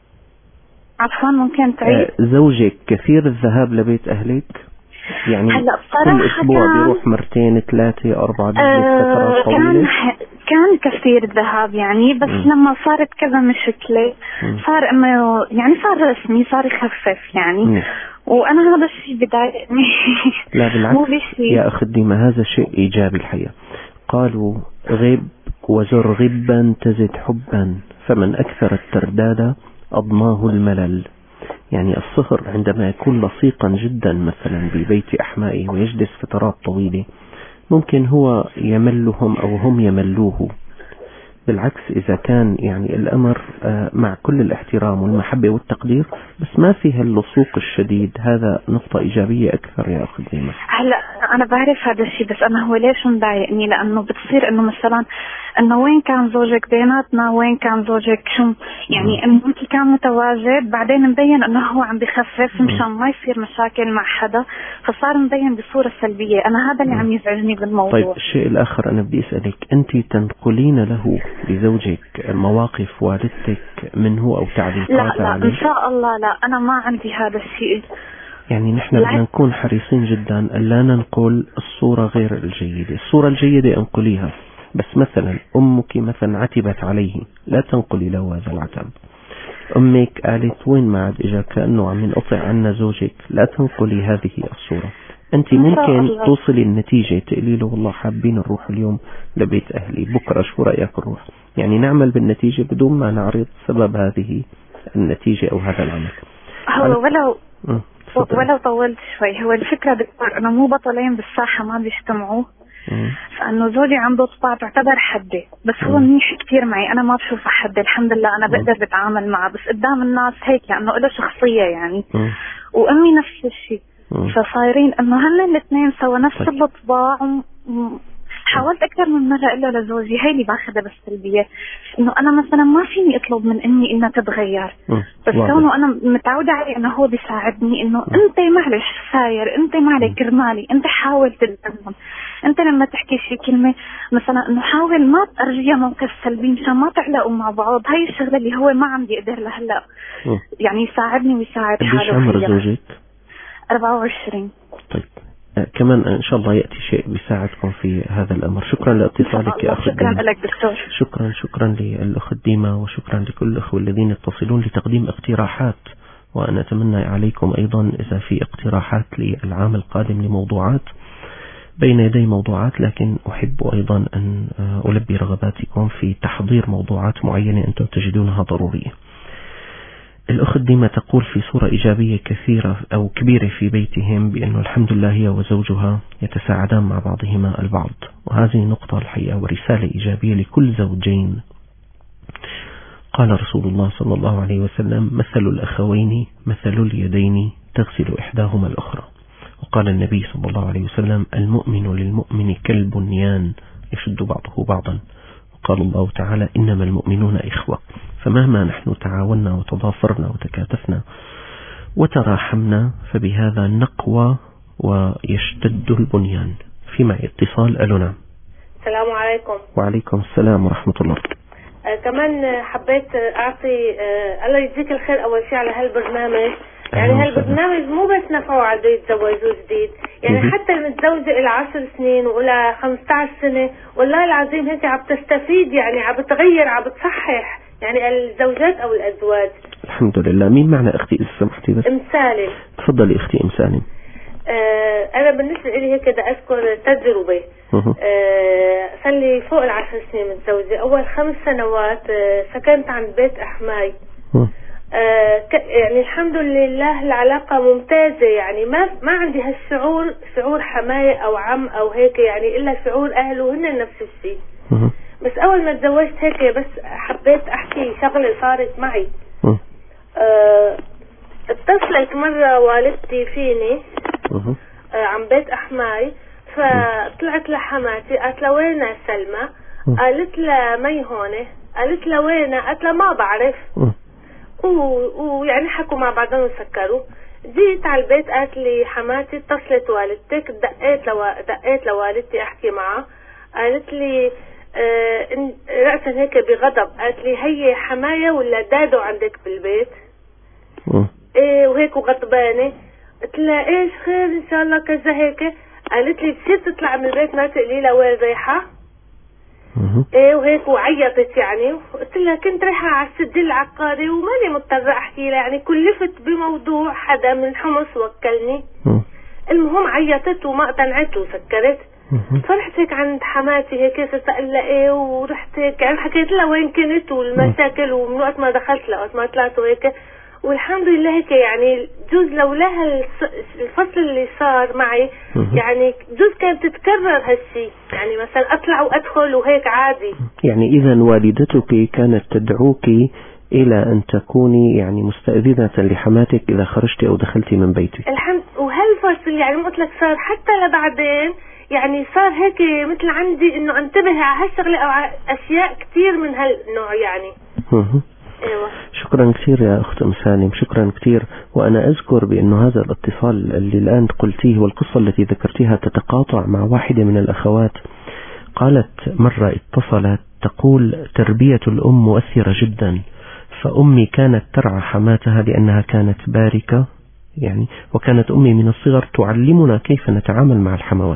S10: عفوا ممكن تعيد؟
S3: زوجك كثير الذهاب لبيت اهلك؟ يعني كل اسبوع بيروح مرتين 3 4 فترات طويلة؟
S10: كان كثير الذهاب يعني، بس لما صارت كذا مشكلة صار انه يعني صار رسمي، صار يخفف يعني. وانا هذا الشيء بضايقني.
S3: لا بالعكس يا اخ ديما، هذا شيء ايجابي الحقيقة. قالوا غب وزر غبا تزد حبا، فمن اكثر الترداد اضماه الملل. يعني الصهر عندما يكون لصيقا جدا مثلا ببيت أحمائه ويجلس فترات طويلة ممكن هو يملهم أو هم يملوه. بالعكس إذا كان يعني الأمر مع كل الاحترام والمحبة والتقدير بس ما فيها اللصوق الشديد، هذا نقطة إيجابية أكثر يا أخي ديما.
S10: هلا أنا بعرف هذا الشيء، بس أنا هو ليش مضايقني؟ لأنه بتصير إنه مثلا إنه وين كان زوجك بيناتنا، وين كان زوجك شو يعني، إنه مثل كان متواجد بعدين مبين إنه هو عم بخفف مشان ما يصير مشاكل مع حدا، فصار مبين بصورة سلبية. أنا هذا اللي عم يزعجني بالموضوع.
S3: طيب الشيء الآخر أنا بدي أسألك، أنت تنقلين له لزوجك مواقف والدتك منه أو تعليقات
S10: لا
S3: عليه؟
S10: إن شاء الله لا، أنا ما عندي هذا الشيء.
S3: يعني نحن بدنا نكون حريصين جدا ألا ننقل الصورة غير الجيدة. الصورة الجيدة انقليها، بس مثلا أمك مثلا عتبت عليه، لا تنقلي له هذا العتب. أمك قالت وين ما عاد إجا كأنه عم ينقطع عنا زوجك، لا تنقلي هذه الصورة. أنت ممكن توصلي النتيجة تقولي له والله حابين نروح اليوم لبيت أهلي، بكرة شو رأيك نروح؟ يعني نعمل بالنتيجة بدون ما نعرض سبب هذه النتيجة أو هذا العمل.
S10: هو ولو طولت شوي، هو الفكرة دكتور أنا مو بطلين بالساحة ما بيجتمعوا، فأنه زوجي عنده طباع تعتبر حدي، بس هو منيح كتير معي، أنا ما بشوفه حدي الحمد لله، أنا بقدر بتعامل معه، بس قدام الناس هيك لأنه له شخصية يعني. وأمي نفس الشيء، فصايرين إنه هلا الاثنين سوا نفس الطباع. حاولت أكثر من مرة إلا لزوجي هاي اللي باخذها بالسلبية، إنه أنا مثلا ما فيني أطلب من أمي إنها تتغير، بس كونه أنا متعودة عليه إنه هو بيساعدني، إنه أنت معلش ساير، أنت معلك كرمالي، أنت حاول تتكلم، أنت لما تحكي شي كلمة مثلا إنه حاول ما ترجيها موقف سلبي مشان ما تعلقوا مع بعض. هاي الشغلة اللي هو ما عم بيقدر لهلا يعني يساعدني ويساعد حاله.
S3: قديش عمر زوجك؟
S10: 24.
S3: طيب كمان إن شاء الله يأتي شيء بيساعدكم في هذا الأمر. شكرا لاتصالك يا أخ
S10: شكرا لك دكتور.
S3: شكرا للأخ ديما، وشكرا لكل الأخوة الذين يتصلون لتقديم اقتراحات، وأنا أتمنى عليكم أيضا إذا في اقتراحات للعام القادم لموضوعات بين يدي موضوعات، لكن أحب أيضا أن ألبي رغباتكم في تحضير موضوعات معينة أنتم تجدونها ضرورية. الأخت ديما تقول في صورة إيجابية كثيرة أو كبيرة في بيتهم بأنه الحمد لله هي وزوجها يتساعدان مع بعضهما البعض، وهذه نقطة الحقيقة ورسالة إيجابية لكل زوجين. قال رسول الله صلى الله عليه وسلم مثل الأخوين مثل اليدين تغسل إحداهما الأخرى. وقال النبي صلى الله عليه وسلم المؤمن للمؤمن كالبنيان يشد بعضه بعضا. وقال الله تعالى إنما المؤمنون إخوة. فمهما نحن تعاوننا وتضافرنا وتكاتفنا وتراحمنا فبهذا نقوى ويشتد البنيان. في معي اتصال. ألو نعم.
S11: السلام عليكم.
S3: وعليكم السلام ورحمة الله.
S11: كمان حبيت أعطي الله يجزيك الخير أول شيء على هالبرنامج،
S6: يعني هالبرنامج مو بس نفعه على اللي يتزوجوا جديد، يعني حتى المتزوجة إلى 10 سنين ولا 15 سنة والله العظيم هيك عم تستفيد، يعني عم بتغير عم بتصحح يعني الزوجات أو الأزواج.
S3: الحمد لله. مين معنا أختي إذا سمحتي بس؟
S6: سالم.
S3: تفضلي أختي سالم.
S6: أنا بالنسبة لي هيك بدي أذكر تجربة. صار لي فوق 10 سنين متزوجة. أول 5 سنوات سكنت عند بيت أحماي. يعني الحمد لله العلاقة ممتازة، يعني ما عندي هالشعور شعور حماية أو عم أو هيك، يعني إلا شعور أهله هن نفس الشيء. بس أول ما تزوجت هيك بس حبيت أحكي شغلة صارت معي. اتصلت مرة والدتي فيني عن بيت أحماي، فطلعت لحماتي قالت لها وين سلمى؟ قالت لها مي هونه. قالت لها وين؟ قالت لها ما بعرف. ويعني حكوا مع بعضهم وسكروا. جيت على البيت قالت لي حماتي اتصلت والدتك. دقيت لوالدتي احكي معها. قالت لي رأسا هيك بغضب قالت لي هي حماية ولا دادو عندك بالبيت؟ ايه وهيك وغضبانة. قلت لها ايش خير ان شاء الله كذا هيك. قالت لي بصير تطلع من البيت ما تقولي لها وين رايحة؟ ايه وهيك وعيطت يعني. قلت لها كنت رايحة على السجل العقاري وماني مضطرة احكي لها، يعني كلفت بموضوع حدا من حمص وكلني. المهم عيطت وما اقتنعت وسكرت. فرحت هيك عند حماتي هيك صرت اقول لها ايه، ورحت هيك يعني حكيت لها وين كنت والمشاكل ومن وقت ما دخلت لوقت ما طلعت وهيك. والحمد لله هيك يعني جوز لولاها الفصل اللي صار معي يعني جوز كانت تتكرر هالشي، يعني مثلا اطلع وادخل وهيك عادي.
S3: يعني اذا والدتك كانت تدعوك الى ان تكوني يعني مستأذنة لحماتك اذا خرجتي او دخلتي من بيتك.
S6: الحمد. وهالفصل يعني قلت لك صار حتى لبعدين يعني صار هيك مثل عندي انه انتبه على هالشغله او على اشياء كثير من هالنوع يعني.
S3: أيوة. شكرا كثير يا أخت سالم، شكرا كثير. وأنا أذكر بأنه هذا الاتصال اللي الآن قلتيه والقصة التي ذكرتيها تتقاطع مع واحدة من الأخوات. قالت مرة اتصلت تقول تربية الأم مؤثرة جدا، فأمي كانت ترعى حماتها لأنها كانت باركة يعني، وكانت أمي من الصغر تعلمنا كيف نتعامل مع الحموات.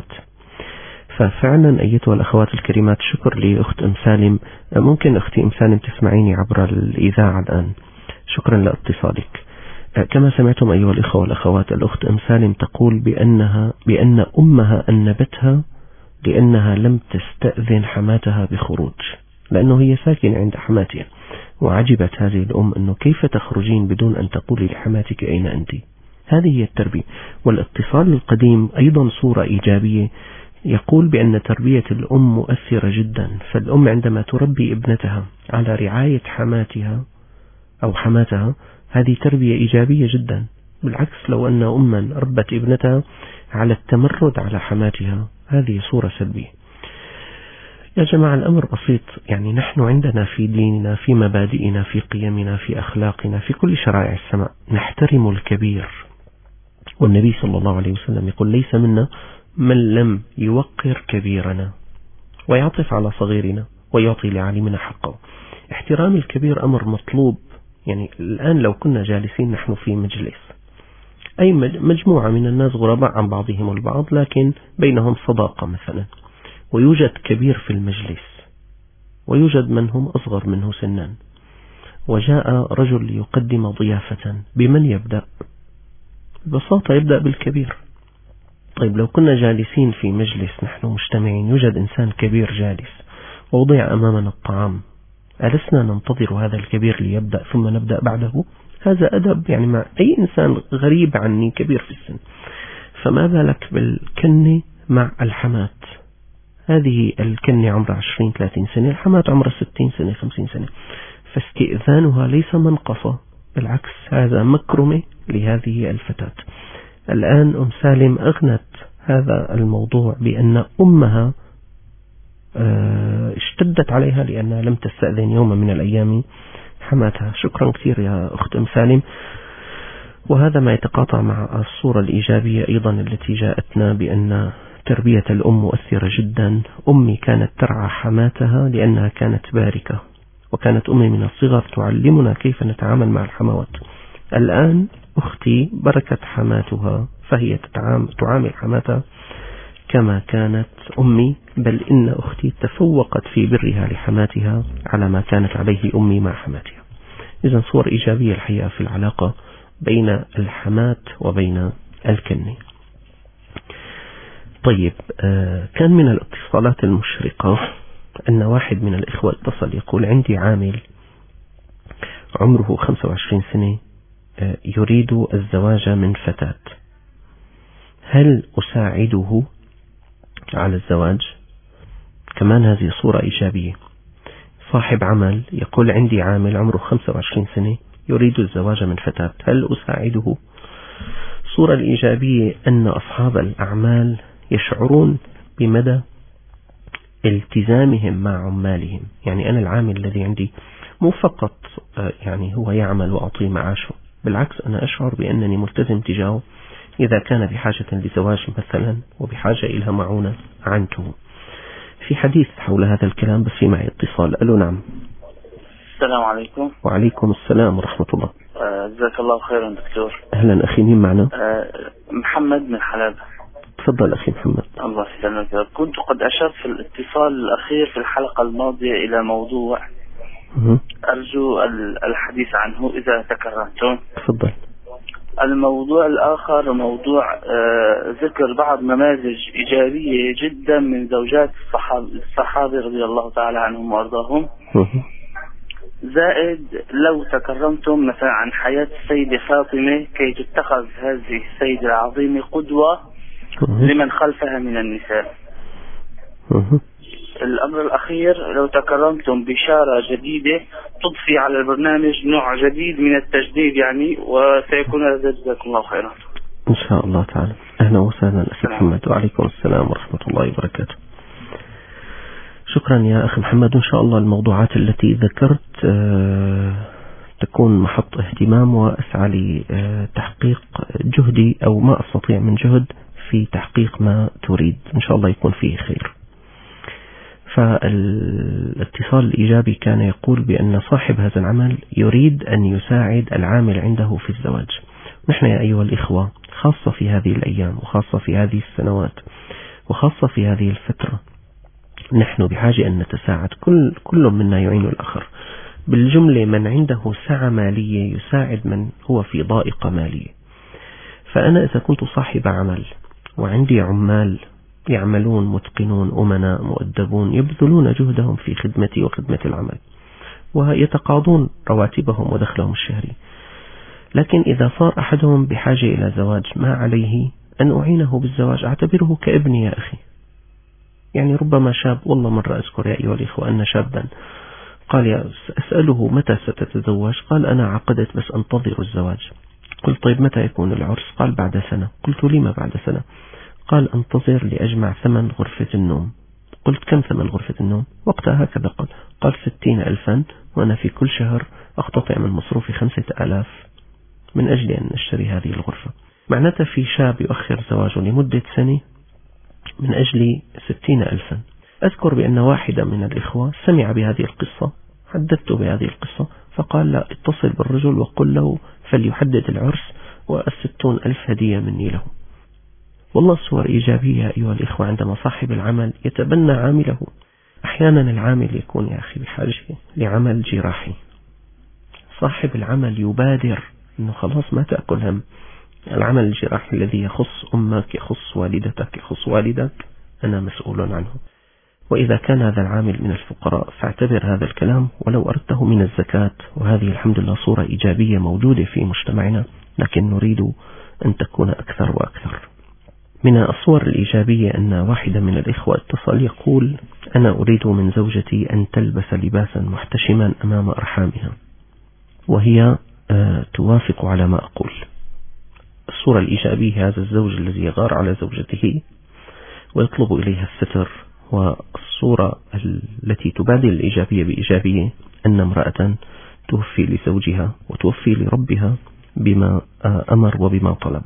S3: ففعلا أيتها الأخوات الكريمات شكر لأخت سالم. ممكن أختي سالم تسمعيني عبر الإذاعة الآن. شكرا لاتصالك. كما سمعتم أيها الإخوة والأخوات، الأخت سالم تقول بأن أمها أنبتها لأنها لم تستأذن حماتها بخروج، لأنه هي ساكنة عند حماتها، وعجبت هذه الأم أنه كيف تخرجين بدون أن تقولي لحماتك أين أنت. هذه هي التربية. والاتصال القديم أيضا صورة إيجابية، يقول بأن تربية الأم مؤثرة جدا. فالأم عندما تربي ابنتها على رعاية حماتها أو حماتها هذه تربية إيجابية جدا. بالعكس لو أن أما ربت ابنتها على التمرد على حماتها هذه صورة سلبية. يا جماعة الأمر بسيط، يعني نحن عندنا في ديننا في مبادئنا في قيمنا في أخلاقنا في كل شرائع السماء نحترم الكبير، والنبي صلى الله عليه وسلم يقول ليس منا من لم يوقر كبيرنا ويعطف على صغيرنا ويعطي لعالمنا حقه. احترام الكبير أمر مطلوب. يعني الآن لو كنا جالسين نحن في مجلس، أي مجموعة من الناس غرباء عن بعضهم البعض لكن بينهم صداقة مثلا، ويوجد كبير في المجلس ويوجد من هم أصغر منه سنا، وجاء رجل ليقدم ضيافة، بمن يبدأ؟ ببساطة يبدأ بالكبير. طيب لو كنا جالسين في مجلس نحن مجتمعين يوجد إنسان كبير جالس ووضع أمامنا الطعام، ألسنا ننتظر هذا الكبير ليبدأ ثم نبدأ بعده؟ هذا أدب يعني مع أي إنسان غريب عني كبير في السن. فما بالك بالكنة مع الحمات؟ هذه الكنة عمرها 20-30 سنة، الحمات عمرها 60 سنة 50 سنة، فاستئذانها ليس منقصة، بالعكس هذا مكرمة لهذه الفتاة. الآن سالم أغنت هذا الموضوع بأن أمها اشتدت عليها لأنها لم تستأذن يوما من الأيام حماتها. شكرا كثير يا أخت سالم. وهذا ما يتقاطع مع الصورة الإيجابية أيضا التي جاءتنا بأن تربية الأم مؤثرة جدا. أمي كانت ترعى حماتها لأنها كانت باركة، وكانت أمي من الصغر تعلمنا كيف نتعامل مع الحموات. الآن أختي بركت حماتها، فهي تعامل حماتها كما كانت أمي، بل إن أختي تفوقت في برها لحماتها على ما كانت عليه أمي مع حماتها. إذن صور إيجابية الحقيقة في العلاقة بين الحمات وبين الكني. طيب، كان من الاتصالات المشرقة أن واحد من الإخوة اتصل يقول: عندي عامل عمره 25 سنة يريد الزواج من فتاة، هل أساعده على الزواج؟ كمان هذه صورة إيجابية. صاحب عمل يقول: عندي عامل عمره 25 سنة يريد الزواج من فتاة، هل أساعده؟ الصورة الإيجابية أن أصحاب الأعمال يشعرون بمدى التزامهم مع عمالهم. يعني أنا العامل الذي عندي مو فقط يعني هو يعمل وأعطيه معاشه، بالعكس أنا أشعر بأنني ملتزم تجاهه. إذا كان بحاجة لزواج مثلا وبحاجة إلى معونة عنته. في حديث حول هذا الكلام، بس في معي اتصال. ألو، نعم.
S11: السلام عليكم.
S3: وعليكم السلام ورحمة الله.
S11: جزاك الله خيرا دكتور.
S3: أهلا أخي، مين معنا؟
S11: محمد من حلب.
S3: تفضل أخي محمد.
S11: الله يسلمك. كنت قد أشرت في الاتصال الأخير في الحلقة الماضية إلى موضوع أرجو الحديث عنه إذا تكرمتم.
S3: تفضل.
S11: الموضوع الآخر موضوع ذكر بعض نماذج إيجابية جدا من زوجات الصحابة رضي الله تعالى عنهم وأرضاهم، زائد لو تكرمتم مثلا عن حياة السيدة فاطمة كي تتخذ هذه السيدة العظيمة قدوة لمن خلفها من النساء. الأمر الأخير لو تكرمتم بشارة جديدة تضفي على البرنامج نوع جديد من التجديد يعني، وسيكون هذا. جزاكم الله خيرا.
S3: إن شاء الله تعالى. أهلا وسهلا أخي محمد. وعليكم السلام ورحمة الله وبركاته. شكرا يا أخي محمد. إن شاء الله الموضوعات التي ذكرت تكون محط اهتمام، وأسعى لتحقيق جهدي أو ما أستطيع من جهد في تحقيق ما تريد. إن شاء الله يكون فيه خير. فالاتصال الإيجابي كان يقول بأن صاحب هذا العمل يريد أن يساعد العامل عنده في الزواج. نحن يا أيها الإخوة، خاصة في هذه الأيام وخاصة في هذه السنوات وخاصة في هذه الفترة، نحن بحاجة أن نتساعد، كل منا يعين الآخر. بالجملة من عنده سعة مالية يساعد من هو في ضائقة مالية. فأنا إذا كنت صاحب عمل وعندي عمال يعملون متقنون أمناء مؤدبون يبذلون جهدهم في خدمتي وخدمة العمل ويتقاضون رواتبهم ودخلهم الشهري، لكن إذا صار أحدهم بحاجة إلى زواج ما عليه أن أعينه بالزواج، أعتبره كابني يا أخي. يعني ربما شاب، والله مرة أذكر يا أيها الإخوة أن شابا قال أسأله متى ستتزوج؟ قال أنا عقدت بس أنتظر الزواج. قلت طيب متى يكون العرس؟ قال بعد سنة. قلت لما بعد سنة؟ قال أنتظر لأجمع ثمن غرفة النوم. قلت كم ثمن غرفة النوم؟ وقتها هكذا قال 60,000، وأنا في كل شهر أقتطع من مصروفي 5,000 من أجل أن أشتري هذه الغرفة. معناته في شاب يؤخر زواجه لمدة سنة من أجل 60,000. أذكر بأن واحدة من الإخوة سمع بهذه القصة، حدثته بهذه القصة، فقال لا، اتصل بالرجل وقل له فليحدد العرس و60,000 هدية مني له. والله الصور إيجابية أيها الإخوة عندما صاحب العمل يتبنى عامله. أحيانا العامل يكون يا أخي بحاجة لعمل جراحي، صاحب العمل يبادر أنه خلاص ما تأكل هم، العمل الجراحي الذي يخص أمك يخص والدتك يخص والدك أنا مسؤول عنه. وإذا كان هذا العامل من الفقراء فاعتبر هذا الكلام ولو أردته من الزكاة. وهذه الحمد لله صورة إيجابية موجودة في مجتمعنا، لكن نريد أن تكون أكثر وأكثر. من الصور الإيجابية أن واحدة من الإخوة اتصل يقول أنا أريد من زوجتي أن تلبس لباسا محتشما أمام أرحامها، وهي توافق على ما أقول. الصورة الإيجابية هذا الزوج الذي يغار على زوجته ويطلب إليها الستر. والصورة التي تبادل الإيجابية بإيجابية أن امرأة توفي لزوجها وتوفي لربها بما أمر وبما طلب.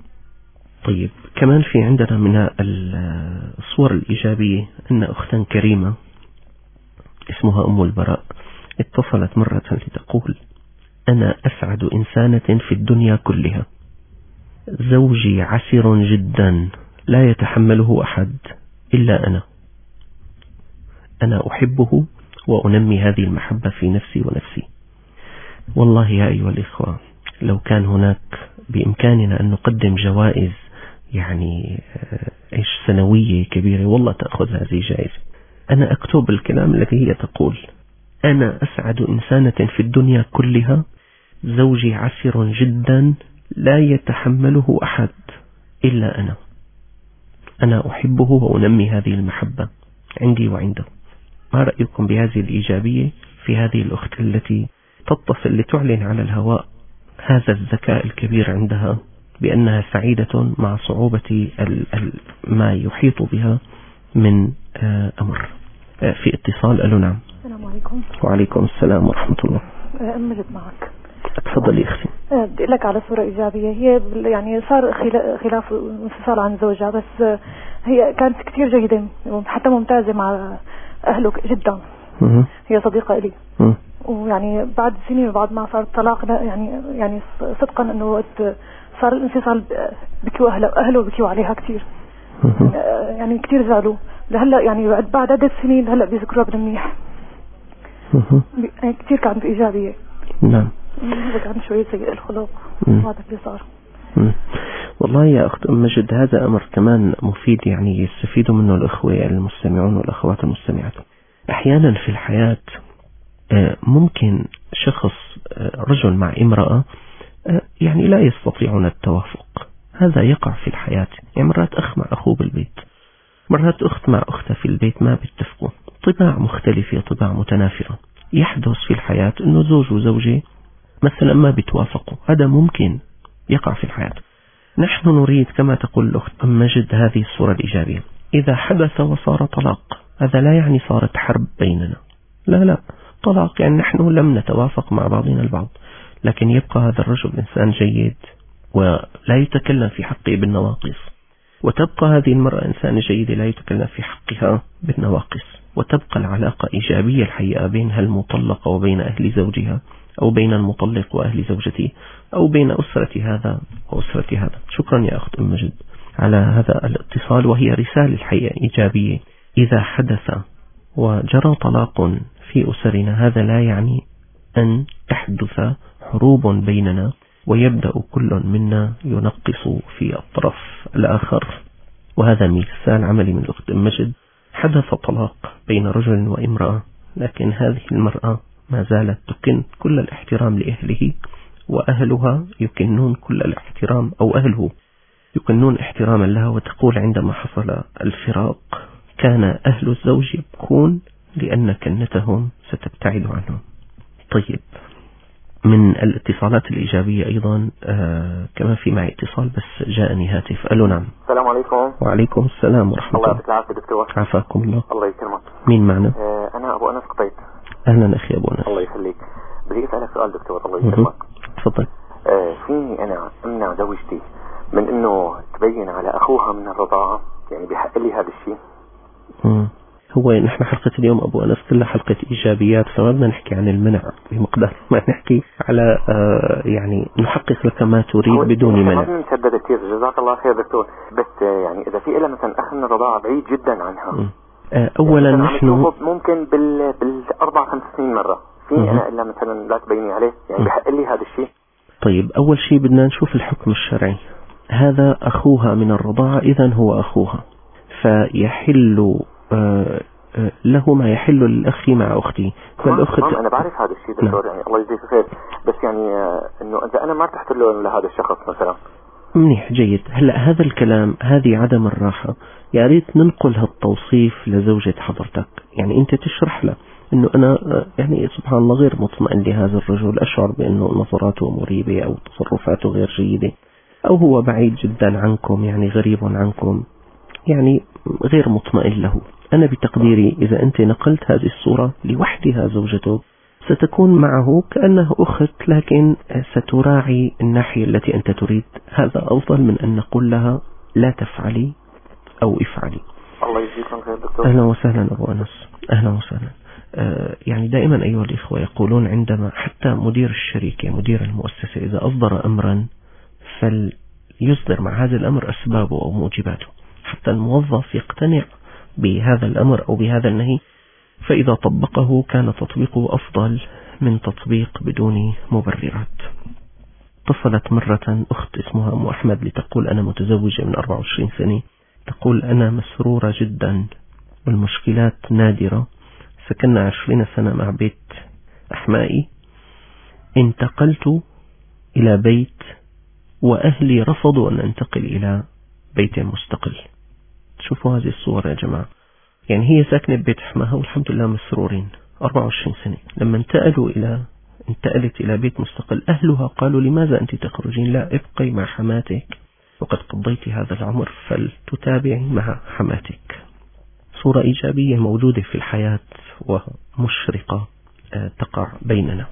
S3: طيب، كمان في عندنا من الصور الإيجابية أن أختا كريمة اسمها أم البراء اتصلت مرة لتقول أنا أسعد إنسانة في الدنيا كلها. زوجي عسر جدا لا يتحمله أحد إلا أنا. أنا أحبه وأنمي هذه المحبة في نفسي ونفسي. والله يا أيها الإخوة، لو كان هناك بإمكاننا أن نقدم جوائز يعني سنوية كبيرة والله تأخذ هذه جائزة. أنا أكتب الكلام الذي هي تقول: أنا أسعد إنسانة في الدنيا كلها، زوجي عسر جدا لا يتحمله أحد إلا أنا. أنا أحبه وأنمي هذه المحبة عندي وعنده. ما رأيكم بهذه الإيجابية في هذه الأخت التي تتصل لتعلن على الهواء هذا الذكاء الكبير عندها بأنها سعيدة مع صعوبة ما يحيط بها من أمر. في اتصال. ألو نعم.
S12: السلام عليكم.
S3: وعليكم السلام ورحمة الله.
S12: مجد معك.
S3: تفضلي أختي.
S12: بدي أقول لك على صورة إيجابية. هي يعني صار خلاف انفصال عن زوجها، بس هي كانت كثير جيدة حتى ممتازة مع أهله جدا. هي صديقة إلي. ويعني بعد سنين وبعد ما صار الطلاق يعني صدقا انه وقت صار الانفصال بكوا اهله بكوا عليها كثير. يعني كثير زعلوا لهلا، يعني بعد عدة سنين هلا بيذكروها بالمنيح. كثير كانت ايجابيه.
S3: نعم.
S12: هذا كان شويه سيء الخلق هذا اللي صار.
S3: والله يا أخت مجد، هذا أمر كمان مفيد يعني يستفيد منه الأخوة المستمعون والأخوات المستمعات. أحيانا في الحياة ممكن شخص رجل مع امرأة يعني لا يستطيعون التوافق. هذا يقع في الحياة. يعني مرات أخ مع أخوه بالبيت، مرات أخت مع أختها في البيت، ما بيتفقوا، طباع مختلفة، طباع متنافرة. يحدث في الحياة أنه زوج وزوجة مثلا ما بيتوافقوا. هذا ممكن يقع في الحياة. نحن نريد كما تقول الأخت مجد هذه الصورة الإيجابية. إذا حدث وصار طلاق، هذا لا يعني صارت حرب بيننا، لا، طلاق يعني نحن لم نتوافق مع بعضنا البعض، لكن يبقى هذا الرجل إنسان جيد ولا يتكلم في حقه بالنواقص، وتبقى هذه المرأة إنسان جيد لا يتكلم في حقها بالنواقص، وتبقى العلاقة إيجابية الحقيقة بينها المطلقة وبين أهل زوجها، أو بين المطلق وأهل زوجته، أو بين أسرة هذا وأسرة هذا. شكرا يا أخت مجد على هذا الاتصال، وهي رسالة الحقيقة إيجابية. إذا حدث وجرى طلاق في أسرنا، هذا لا يعني أن تحدث حروب بيننا ويبدأ كل منا ينقص في الطرف الآخر. وهذا مثال عملي من الأخت مجد. حدث طلاق بين رجل وامرأة، لكن هذه المرأة ما زالت تكن كل الاحترام لأهله، وأهلها يكنون كل الاحترام، أو أهله يكنون احتراما لها، وتقول عندما حصل الفراق كان أهل الزوج يبكون لأن كنتهم ستبتعد عنهم. طيب، من الاتصالات الإيجابية أيضا كما في معي اتصال بس جاءني هاتف. ألو نعم.
S13: السلام عليكم.
S3: وعليكم السلام ورحمة الله.
S13: الله يعطيك العافية دكتور.
S3: عافاكم الله.
S13: الله يكرمك.
S3: مين معنا؟
S13: أنا أبو أنس قطيط.
S3: أهلا أخي أبو أنس.
S13: الله يخليك. بدي أسألك سؤال دكتور. الله يكرمك.
S3: تفضل.
S13: فيني أنا أمنع زوجتي من إنه تبين على أخوها من الرضاعة؟ يعني بحق لي هذا الشيء؟
S3: هو نحن حلقة اليوم أبو أنس كلها حلقة إيجابيات، فما بدنا نحكي عن المنع بمقدار ما نحكي على يعني نحقق لك ما تريد بدون منع.
S13: ما نسدد كثير، جزاك الله خير دكتور. بس يعني إذا في إلا مثلا أخ من الرضاعة بعيد جدا عنها،
S3: أولا
S13: يعني
S3: نحن
S13: ممكن بالأربع 5 سنين مرة، فيني أنا إلا مثلا لا تبيني عليه؟ يعني بحق لي هذا الشيء؟
S3: طيب، أول شيء بدنا نشوف الحكم الشرعي. هذا أخوها من الرضاعة، إذن هو أخوها، فيحل له ما يحل للأخ مع أختي.
S13: فالأخت أنا بعرف هذا الشيء دكتور. يعني الله يجزيك خير، بس يعني إنه إذا أنا ما ارتحت له لهذا الشخص مثلا.
S3: منيح، جيد. هلا هذا الكلام، هذه عدم الراحة، يا ريت ننقل هالتوصيف لزوجة حضرتك. يعني أنت تشرح له إنه أنا يعني سبحان الله غير مطمئن لهذا الرجل، أشعر بأنه نظراته مريبة أو تصرفاته غير جيدة، أو هو بعيد جدا عنكم، يعني غريب عنكم، يعني غير مطمئن له. أنا بتقديري إذا أنت نقلت هذه الصورة لوحدها زوجته، ستكون معه كأنه أخت، لكن ستراعي الناحية التي أنت تريد. هذا أفضل من أن نقول لها لا تفعلي أو افعلي.
S13: الله يجزيكم خير دكتور.
S3: أهلا وسهلا أبو أنس، أهلا وسهلا. يعني دائما أيها الإخوة يقولون عندما حتى مدير الشركة مدير المؤسسة إذا أصدر أمرا فليصدر مع هذا الأمر أسبابه أو موجباته حتى الموظف يقتنع بهذا الأمر أو بهذا النهي، فإذا طبقه كان تطبيقه أفضل من تطبيق بدون مبررات. اتصلت مرة أخت اسمها أم أحمد لتقول أنا متزوجة من 24 سنة، تقول أنا مسرورة جدا والمشكلات نادرة، سكننا 20 سنة مع بيت أحمائي، انتقلت إلى بيت وأهلي رفضوا أن أنتقل إلى بيت مستقل. شوفوا هذه الصور يا جماعة، يعني هي ساكنة ببيت أحمائها والحمد لله مسرورين 24 سنة. لما انتقلت إلى بيت مستقل أهلها قالوا لماذا أنت تخرجين؟ لا، ابقي مع حماتك وقد قضيت هذا العمر فلتتابعي مع حماتك. صورة إيجابية موجودة في الحياة ومشرقة تقع بيننا.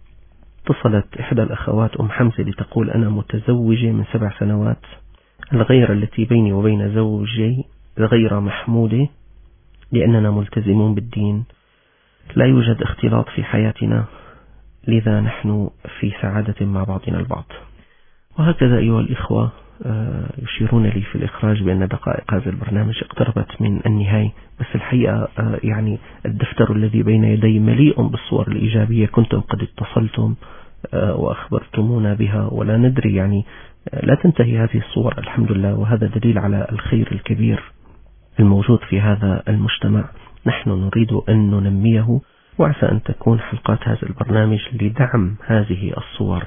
S3: اتصلت إحدى الأخوات أم حمزة لتقول أنا متزوجة من 7 سنوات، الغيرة التي بيني وبين زوجي غير محمودة لأننا ملتزمون بالدين، لا يوجد اختلاط في حياتنا، لذا نحن في سعادة مع بعضنا البعض. وهكذا أيها الإخوة يشيرون لي في الإخراج بأن دقائق هذا البرنامج اقتربت من النهاية، بس الحقيقة يعني الدفتر الذي بين يدي مليء بالصور الإيجابية، كنتم قد اتصلتم وأخبرتمونا بها ولا ندري، يعني لا تنتهي هذه الصور الحمد لله، وهذا دليل على الخير الكبير الموجود في هذا المجتمع. نحن نريد أن ننميه، وعسى أن تكون حلقات هذا البرنامج لدعم هذه الصور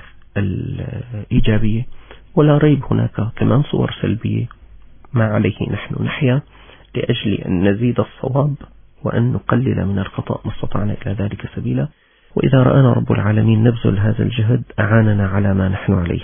S3: الإيجابية، ولا ريب هناك كمان صور سلبية، ما عليه نحن نحيا لأجل أن نزيد الصواب وأن نقلل من الخطأ ما استطعنا إلى ذلك سبيلا. وإذا رأنا رب العالمين نبذل هذا الجهد أعاننا على ما نحن عليه.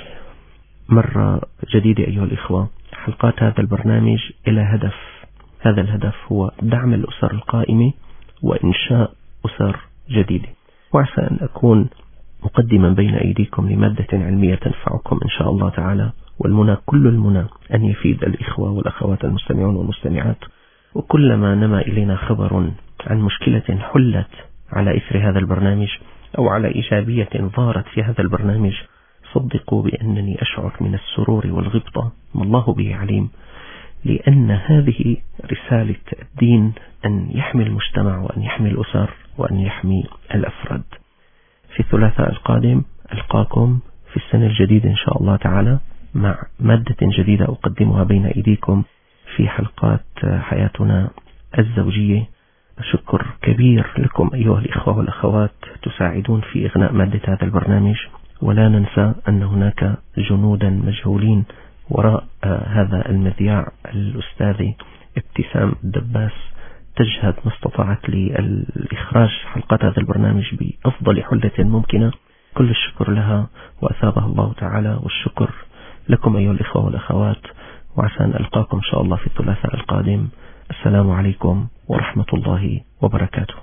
S3: مرة جديدة أيها الإخوة، حلقات هذا البرنامج إلى هدف، هذا الهدف هو دعم الأسر القائمة وإنشاء أسر جديدة، وعسى أن أكون مقدما بين أيديكم لمادة علمية تنفعكم إن شاء الله تعالى، والمنى كل المنى أن يفيد الإخوة والأخوات المستمعون والمستمعات. وكلما نما إلينا خبر عن مشكلة حلت على إثر هذا البرنامج أو على إيجابية ظهرت في هذا البرنامج، صدقوا بأنني أشعر من السرور والغبطة ما الله به عليم، لأن هذه رسالة الدين أن يحمي المجتمع وأن يحمي الأسر وأن يحمي الأفراد. في الثلاثاء القادم ألقاكم في السنة الجديدة إن شاء الله تعالى مع مادة جديدة أقدمها بين أيديكم في حلقات حياتنا الزوجية. شكر كبير لكم أيها الإخوة والأخوات تساعدون في إغناء مادة هذا البرنامج، ولا ننسى أن هناك جنودا مجهولين وراء هذا المذياع، الأستاذة ابتسام الدباس تجهد ما استطاعت لإخراج حلقات هذا البرنامج بأفضل حلة ممكنة. كل الشكر لها وأثابها الله تعالى، والشكر لكم أيها الإخوة والأخوات، وعسى أن ألقاكم إن شاء الله في الثلاثاء القادم. السلام عليكم ورحمة الله وبركاته.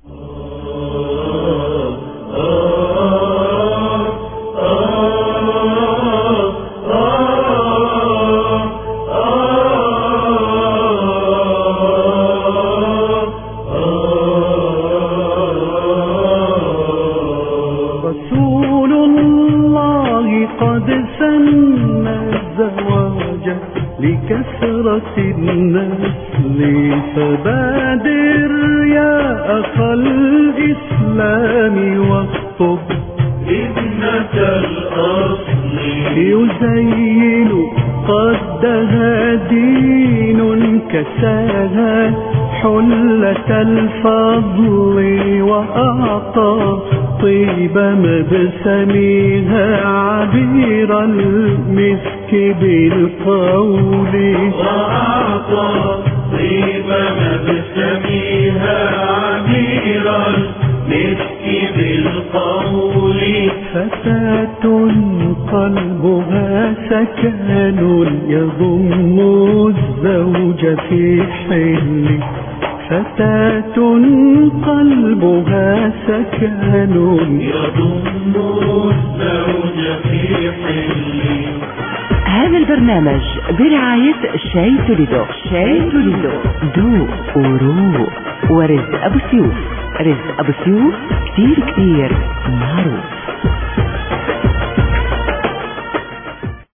S1: رسول الله قد سن الزواج لكثرة النسل، فبادر يا أخا الإسلام واخطب ابنة الأصل، يزين قدها دين كساها حلة الفضل، وأعطى طيب مبسمها عبير المسك بالقول، وأعطى طيب مبسمها عبير المسك بالقول. فتاة قلبها سكن يضم الزوج في حل، فتاة قلبها سكن يضم الزوج في حل.
S2: هذا البرنامج برعاية شاي توليدو، شاي توليدو ذوق وروق ورزق أبو سيوف. رزق أبو سيوف كتير كتير معروف.